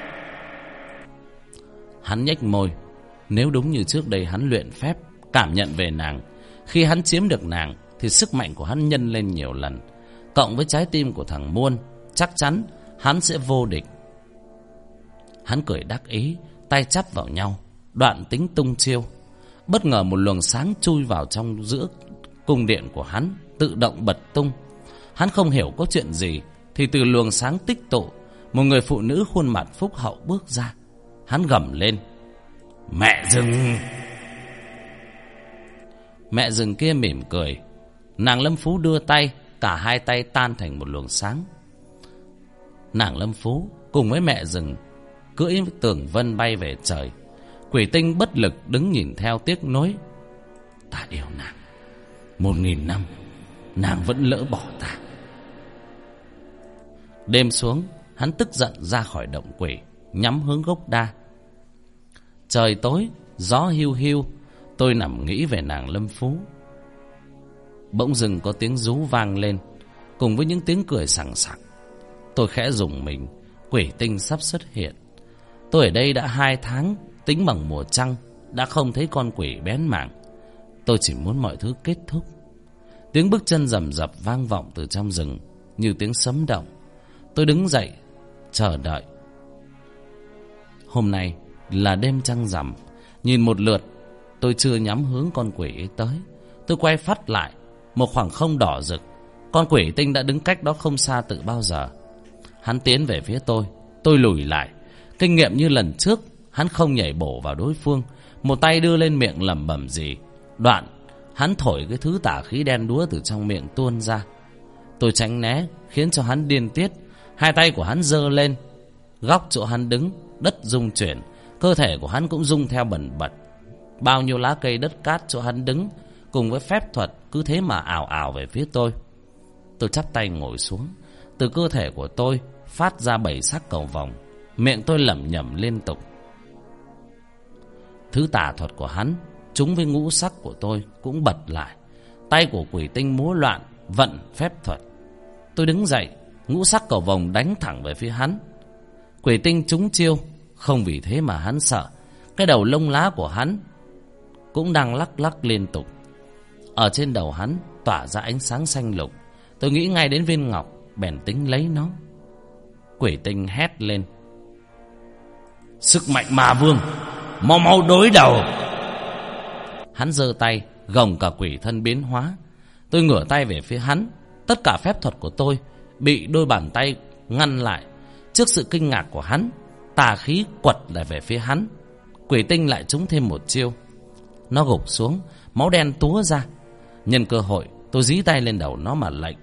Hắn nhếch môi. Nếu đúng như trước đây hắn luyện phép, cảm nhận về nàng, khi hắn chiếm được nàng thì sức mạnh của hắn nhân lên nhiều lần. Cộng với trái tim của thằng Muôn, chắc chắn hắn sẽ vô địch. Hắn cười đắc ý, tay chắp vào nhau, đoạn tính tung chiêu. Bất ngờ một luồng sáng chui vào trong giữa cung điện của hắn, tự động bật tung. Hắn không hiểu có chuyện gì, thì từ luồng sáng tích tụ, một người phụ nữ khuôn mặt phúc hậu bước ra. Hắn gầm lên. Mẹ rừng! Mẹ rừng kia mỉm cười. Nàng Lâm Phú đưa tay, cả hai tay tan thành một luồng sáng. Nàng Lâm Phú cùng với mẹ rừng cưỡi tường vân bay về trời. Quỷ tinh bất lực đứng nhìn theo tiếc nuối. Ta yêu nàng 1000 năm, nàng vẫn lỡ bỏ ta. Đêm xuống, hắn tức giận ra khỏi động quỷ, nhắm hướng gốc đa. Trời tối, gió hiu hiu. Tôi nằm nghĩ về nàng Lâm Phú. Bỗng dưng có tiếng rú vang lên, cùng với những tiếng cười sảng sặc. Tôi khẽ rùng mình. Quỷ tinh sắp xuất hiện. Tôi ở đây đã 2 tháng, tính bằng mùa trăng, đã không thấy con quỷ bén mảng. Tôi chỉ muốn mọi thứ kết thúc. Tiếng bước chân rầm rập vang vọng từ trong rừng, như tiếng sấm động. Tôi đứng dậy, chờ đợi. Hôm nay là đêm trăng rằm. Nhìn một lượt, tôi chưa nhắm hướng con quỷ ấy tới. Tôi quay phát lại, một khoảng không đỏ rực. Con quỷ tinh đã đứng cách đó không xa từ bao giờ. Hắn tiến về phía tôi lùi lại. Kinh nghiệm như lần trước, hắn không nhảy bổ vào đối phương. Một tay đưa lên miệng lẩm bẩm gì. Đoạn, hắn thổi cái thứ tà khí đen đúa từ trong miệng tuôn ra. Tôi tránh né, khiến cho hắn điên tiết. Hai tay của hắn giơ lên. Góc chỗ hắn đứng, đất rung chuyển. Cơ thể của hắn cũng rung theo bần bật. Bao nhiêu lá cây đất cát chỗ hắn đứng, cùng với phép thuật cứ thế mà ào ào về phía tôi. Tôi chắp tay ngồi xuống. Từ cơ thể của tôi phát ra 7 sắc cầu vồng. Miệng tôi lẩm nhẩm liên tục. Thứ tà thuật của hắn chúng với ngũ sắc của tôi cũng bật lại. Tay của quỷ tinh múa loạn, vận phép thuật. Tôi đứng dậy, ngũ sắc cầu vồng đánh thẳng về phía hắn. Quỷ tinh trúng chiêu, không vì thế mà hắn sợ. Cái đầu lông lá của hắn cũng đang lắc lắc liên tục. Ở trên đầu hắn tỏa ra ánh sáng xanh lục. Tôi nghĩ ngay đến viên ngọc, bèn tính lấy nó. Quỷ tinh hét lên. Sức mạnh ma vương, mau mau đối đầu. Hắn giơ tay, gồng cả quỷ thân biến hóa. Tôi ngửa tay về phía hắn. Tất cả phép thuật của tôi bị đôi bàn tay ngăn lại. Trước sự kinh ngạc của hắn, tà khí quật lại về phía hắn. Quỷ tinh lại trúng thêm một chiêu. Nó gục xuống, máu đen túa ra. Nhân cơ hội, tôi dí tay lên đầu nó mà lệnh: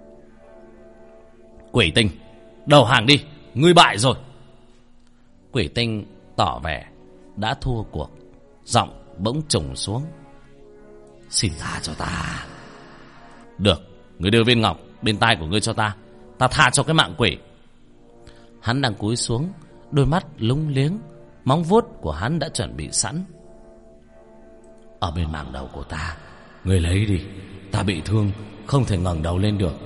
Quỷ tinh, đầu hàng đi, ngươi bại rồi. Quỷ tinh tỏ vẻ đã thua cuộc, giọng bỗng trùng xuống: Xin tha cho ta. Được, ngươi đưa viên ngọc bên tai của ngươi cho ta, ta tha cho cái mạng quỷ. Hắn đang cúi xuống, đôi mắt lúng liếng, móng vuốt của hắn đã chuẩn bị sẵn. Ở bên màng đầu của ta, ngươi lấy đi, ta bị thương, không thể ngẩng đầu lên được.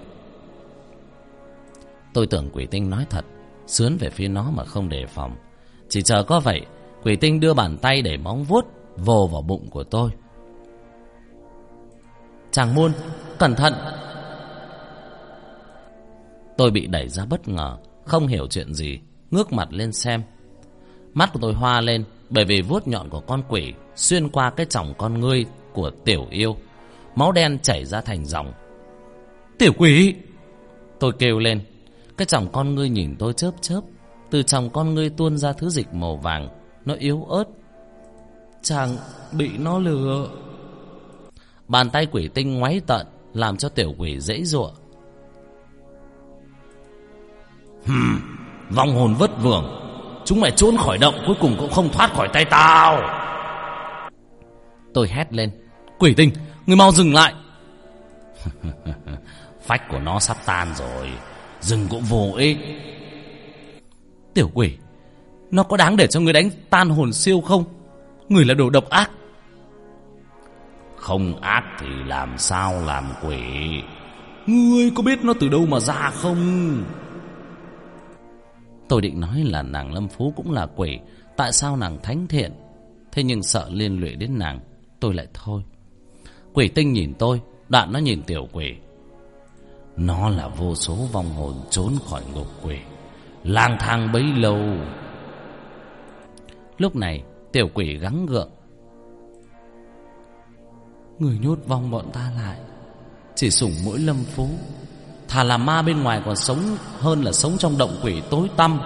Tôi tưởng quỷ tinh nói thật, sướn về phía nó mà không đề phòng. Chỉ chờ có vậy, quỷ tinh đưa bàn tay để móng vuốt vồ vào bụng của tôi. Chàng Muôn, cẩn thận! Tôi bị đẩy ra bất ngờ, không hiểu chuyện gì, ngước mặt lên xem. Mắt của tôi hoa lên, bởi vì vuốt nhọn của con quỷ xuyên qua cái chòng con ngươi của tiểu yêu. Máu đen chảy ra thành dòng. Tiểu quỷ! Tôi kêu lên. Cái chòng con ngươi nhìn tôi chớp chớp. Từ chòng con ngươi tuôn ra thứ dịch màu vàng. Nó yếu ớt. Chàng bị nó lừa. Bàn tay quỷ tinh ngoáy tận, làm cho tiểu quỷ dãy giụa. Vong hồn vất vưởng, chúng mày trốn khỏi động, cuối cùng cũng không thoát khỏi tay tao. Tôi hét lên: Quỷ tinh, ngươi mau dừng lại. Phách của nó sắp tan rồi, dừng cũng vô ích. Tiểu quỷ, nó có đáng để cho ngươi đánh tan hồn siêu không? Ngươi là đồ độc ác. Không ác thì làm sao làm quỷ? Ngươi có biết nó từ đâu mà ra không? Tôi định nói là nàng Lâm Phú cũng là quỷ, tại sao nàng thánh thiện? Thế nhưng sợ liên lụy đến nàng, tôi lại thôi. Quỷ tinh nhìn tôi, đoạn nó nhìn tiểu quỷ. Nó là vô số vong hồn trốn khỏi ngục quỷ, lang thang bấy lâu. Lúc này tiểu quỷ gắng gượng: Người nhốt vong bọn ta lại, chỉ sủng mỗi Lâm Phú. Thà làm ma bên ngoài còn sống hơn là sống trong động quỷ tối tăm.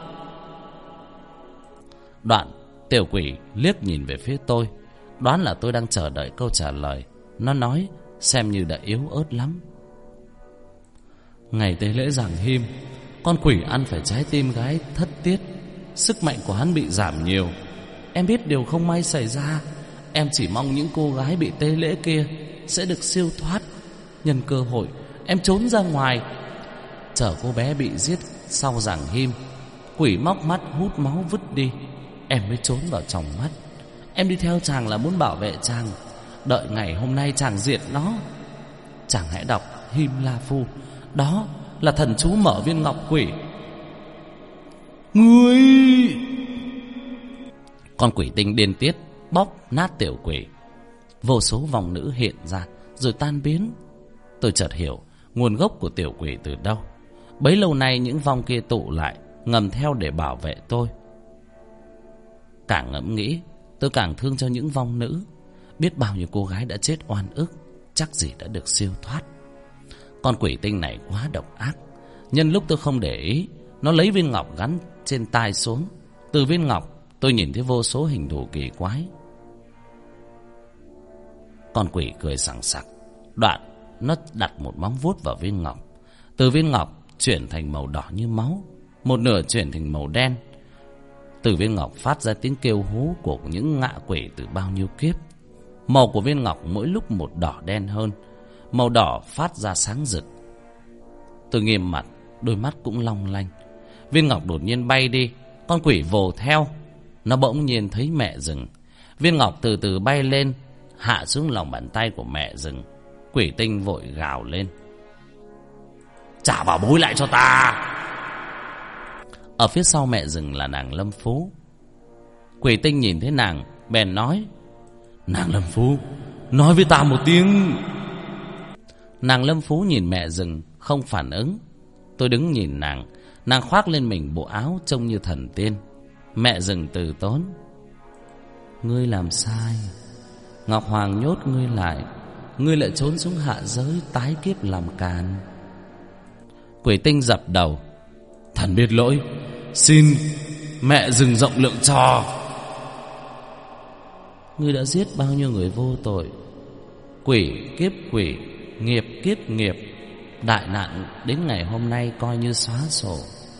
Đoạn tiểu quỷ liếc nhìn về phía tôi, đoán là tôi đang chờ đợi câu trả lời. Nó nói xem như đã yếu ớt lắm: Ngày tế lễ giảng him, con quỷ ăn phải trái tim gái thất tiết, sức mạnh của hắn bị giảm nhiều. Em biết điều không may xảy ra, em chỉ mong những cô gái bị tế lễ kia sẽ được siêu thoát. Nhân cơ hội em trốn ra ngoài, chờ cô bé bị giết sau giảng him. Quỷ móc mắt hút máu vứt đi, em mới trốn vào trong mắt. Em đi theo chàng là muốn bảo vệ chàng, đợi ngày hôm nay chàng diệt nó. Chàng hãy đọc Him La Phu, đó là thần chú mở viên ngọc quỷ. Ngươi! Con quỷ tinh điên tiết bóp nát tiểu quỷ. Vô số vong nữ hiện ra rồi tan biến. Tôi chợt hiểu nguồn gốc của tiểu quỷ từ đâu. Bấy lâu nay những vong kia tụ lại, ngầm theo để bảo vệ tôi. Càng ngẫm nghĩ, tôi càng thương cho những vong nữ. Biết bao nhiêu cô gái đã chết oan ức, chắc gì đã được siêu thoát. Con quỷ tinh này quá độc ác. Nhân lúc tôi không để ý, nó lấy viên ngọc gắn trên tai xuống. Từ viên ngọc tôi nhìn thấy vô số hình thù kỳ quái. Con quỷ cười sảng sặc. Đoạn nó đặt một móng vuốt vào viên ngọc. Từ viên ngọc chuyển thành màu đỏ như máu, một nửa chuyển thành màu đen. Từ viên ngọc phát ra tiếng kêu hú của những ngạ quỷ từ bao nhiêu kiếp. Màu của viên ngọc mỗi lúc một đỏ đen hơn. Màu đỏ phát ra sáng rực. Tôi nghiêm mặt, đôi mắt cũng long lanh. Viên ngọc đột nhiên bay đi. Con quỷ vồ theo. Nó bỗng nhiên thấy mẹ rừng. Viên ngọc từ từ bay lên, hạ xuống lòng bàn tay của mẹ rừng. Quỷ tinh vội gào lên: Trả bảo bối lại cho ta! Ở phía sau mẹ rừng là nàng Lâm Phú. Quỷ tinh nhìn thấy nàng bèn nói: Nàng Lâm Phú, nói với ta một tiếng. Nàng Lâm Phú nhìn mẹ rừng không phản ứng. Tôi đứng nhìn nàng. Nàng khoác lên mình bộ áo trông như thần tiên. Mẹ rừng từ tốn: Ngươi làm sai, Ngọc Hoàng nhốt ngươi lại, ngươi lại trốn xuống hạ giới tái kiếp làm càn. Quỷ Tinh dập đầu: thần biết lỗi, xin mẹ dừng rộng lượng cho. Ngươi đã giết bao nhiêu người vô tội, quỷ kiếp quỷ, nghiệp kiếp nghiệp, đại nạn đến ngày hôm nay coi như xóa sổ.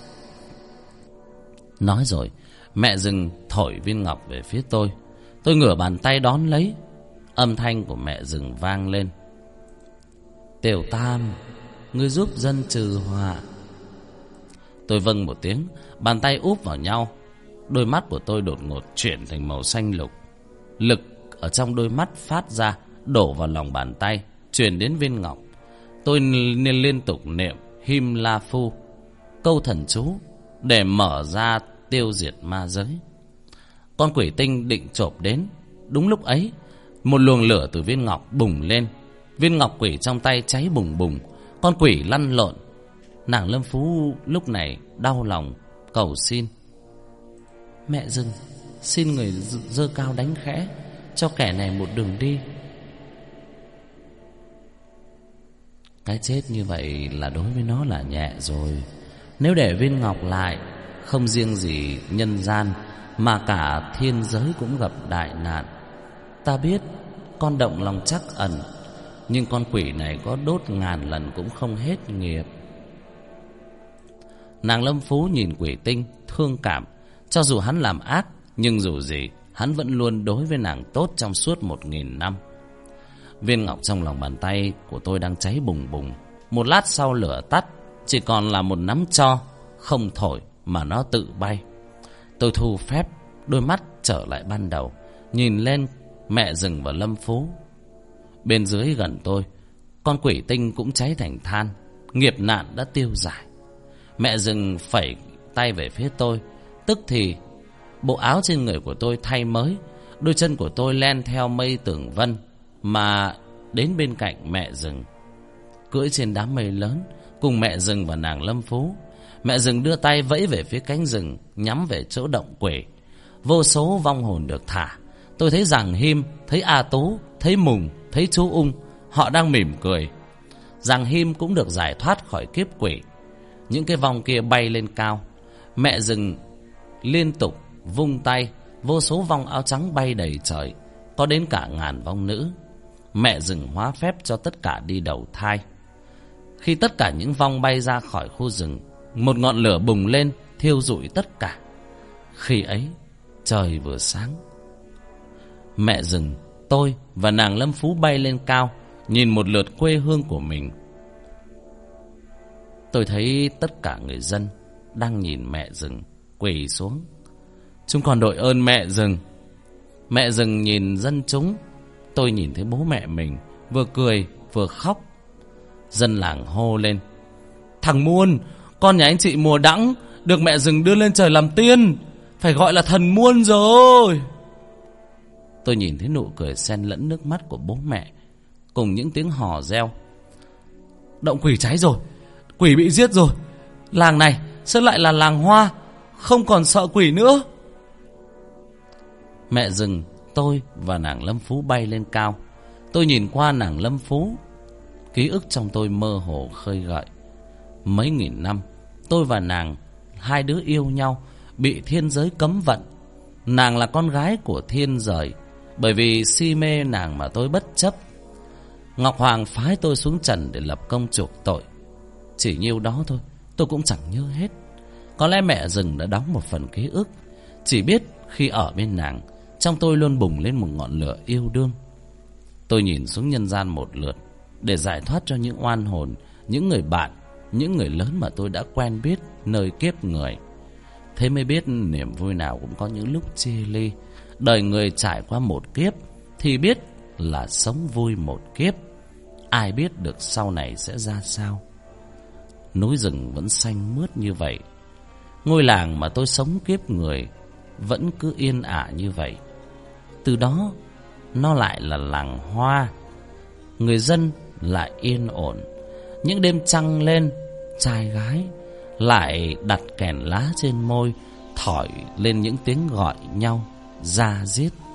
Nói rồi, mẹ rừng thổi viên ngọc về phía tôi. Tôi ngửa bàn tay đón lấy. Âm thanh của mẹ rừng vang lên: Tiểu Tam, ngươi giúp dân trừ họa. Tôi vâng một tiếng, bàn tay úp vào nhau. Đôi mắt của tôi đột ngột chuyển thành màu xanh lục. Lực ở trong đôi mắt phát ra, đổ vào lòng bàn tay, truyền đến viên ngọc. Tôi liên tục niệm Him La Phu, câu thần chú để mở ra tiêu diệt ma giới. Con quỷ tinh định chộp đến. Đúng lúc ấy, một luồng lửa từ viên ngọc bùng lên. Viên ngọc quỷ trong tay cháy bùng bùng. Con quỷ lăn lộn. Nàng Lâm Phú lúc này đau lòng cầu xin: mẹ rừng, xin người giơ cao đánh khẽ, cho kẻ này một đường đi. Cái chết như vậy là đối với nó là nhẹ rồi. Nếu để viên ngọc lại, không riêng gì nhân gian mà cả thiên giới cũng gặp đại nạn. Ta biết con động lòng trắc ẩn, nhưng con quỷ này có đốt ngàn lần cũng không hết nghiệp. Nàng Lâm Phú nhìn quỷ tinh thương cảm. Cho dù hắn làm ác, nhưng dù gì hắn vẫn luôn đối với nàng tốt trong suốt 1000 năm. Viên ngọc trong lòng bàn tay của tôi đang cháy bùng bùng. Một lát sau lửa tắt, chỉ còn là một nắm tro, không thổi mà nó tự bay. Tôi thu phép, đôi mắt trở lại ban đầu, nhìn lên mẹ rừng và Lâm Phú. Bên dưới gần tôi, con quỷ tinh cũng cháy thành than. Nghiệp nạn đã tiêu giải. Mẹ rừng phẩy tay về phía tôi. Tức thì bộ áo trên người của tôi thay mới. Đôi chân của tôi len theo mây tường vân mà đến bên cạnh mẹ rừng, cưỡi trên đám mây lớn cùng mẹ rừng và nàng Lâm Phú. Mẹ rừng đưa tay vẫy về phía cánh rừng, nhắm về chỗ động quỷ. Vô số vong hồn được thả. Tôi thấy Giàng Him, thấy A Tú, thấy Mùng, thấy chú Ung. Họ đang mỉm cười. Giàng Him cũng được giải thoát khỏi kiếp quỷ. Những cái vong kia bay lên cao. Mẹ rừng liên tục vung tay, vô số vong áo trắng bay đầy trời, có đến cả ngàn vong nữ. Mẹ rừng hóa phép cho tất cả đi đầu thai. Khi tất cả những vong bay ra khỏi khu rừng, một ngọn lửa bùng lên thiêu rụi tất cả. Khi ấy trời vừa sáng. Mẹ rừng, tôi và nàng Lâm Phú bay lên cao, nhìn một lượt quê hương của mình. Tôi thấy tất cả người dân đang nhìn mẹ rừng quỳ xuống. Chúng con đội ơn mẹ rừng. Mẹ rừng nhìn dân chúng. Tôi nhìn thấy bố mẹ mình vừa cười vừa khóc. Dân làng hô lên: thằng Muôn, con nhà anh chị Mùa Đẵng được mẹ rừng đưa lên trời làm tiên, phải gọi là thần Muôn rồi. Tôi nhìn thấy nụ cười xen lẫn nước mắt của bố mẹ cùng những tiếng hò reo: động quỷ cháy rồi, quỷ bị giết rồi, làng này sẽ lại là làng hoa, không còn sợ quỷ nữa. Mẹ rừng, tôi và nàng Lâm Phú bay lên cao. Tôi nhìn qua nàng Lâm Phú. Ký ức trong tôi mơ hồ khơi gợi. Mấy nghìn năm, tôi và nàng, hai đứa yêu nhau, bị thiên giới cấm vận. Nàng là con gái của thiên rời, bởi vì si mê nàng mà tôi bất chấp. Ngọc Hoàng phái tôi xuống trần để lập công chuộc tội. Chỉ nhiêu đó thôi, tôi cũng chẳng nhớ hết. Có lẽ mẹ rừng đã đóng một phần ký ức. Chỉ biết khi ở bên nàng, trong tôi luôn bùng lên một ngọn lửa yêu đương. Tôi nhìn xuống nhân gian một lượt để giải thoát cho những oan hồn, những người bạn, những người lớn mà tôi đã quen biết nơi kiếp người. Thế mới biết niềm vui nào cũng có những lúc chia ly. Đời người trải qua một kiếp thì biết là sống vui một kiếp. Ai biết được sau này sẽ ra sao. Núi rừng vẫn xanh mướt như vậy. Ngôi làng mà tôi sống kiếp người vẫn cứ yên ả như vậy. Từ đó nó lại là làng hoa. Người dân lại yên ổn. Những đêm trăng lên, trai gái lại đặt kèn lá trên môi, thổi lên những tiếng gọi nhau ra giết.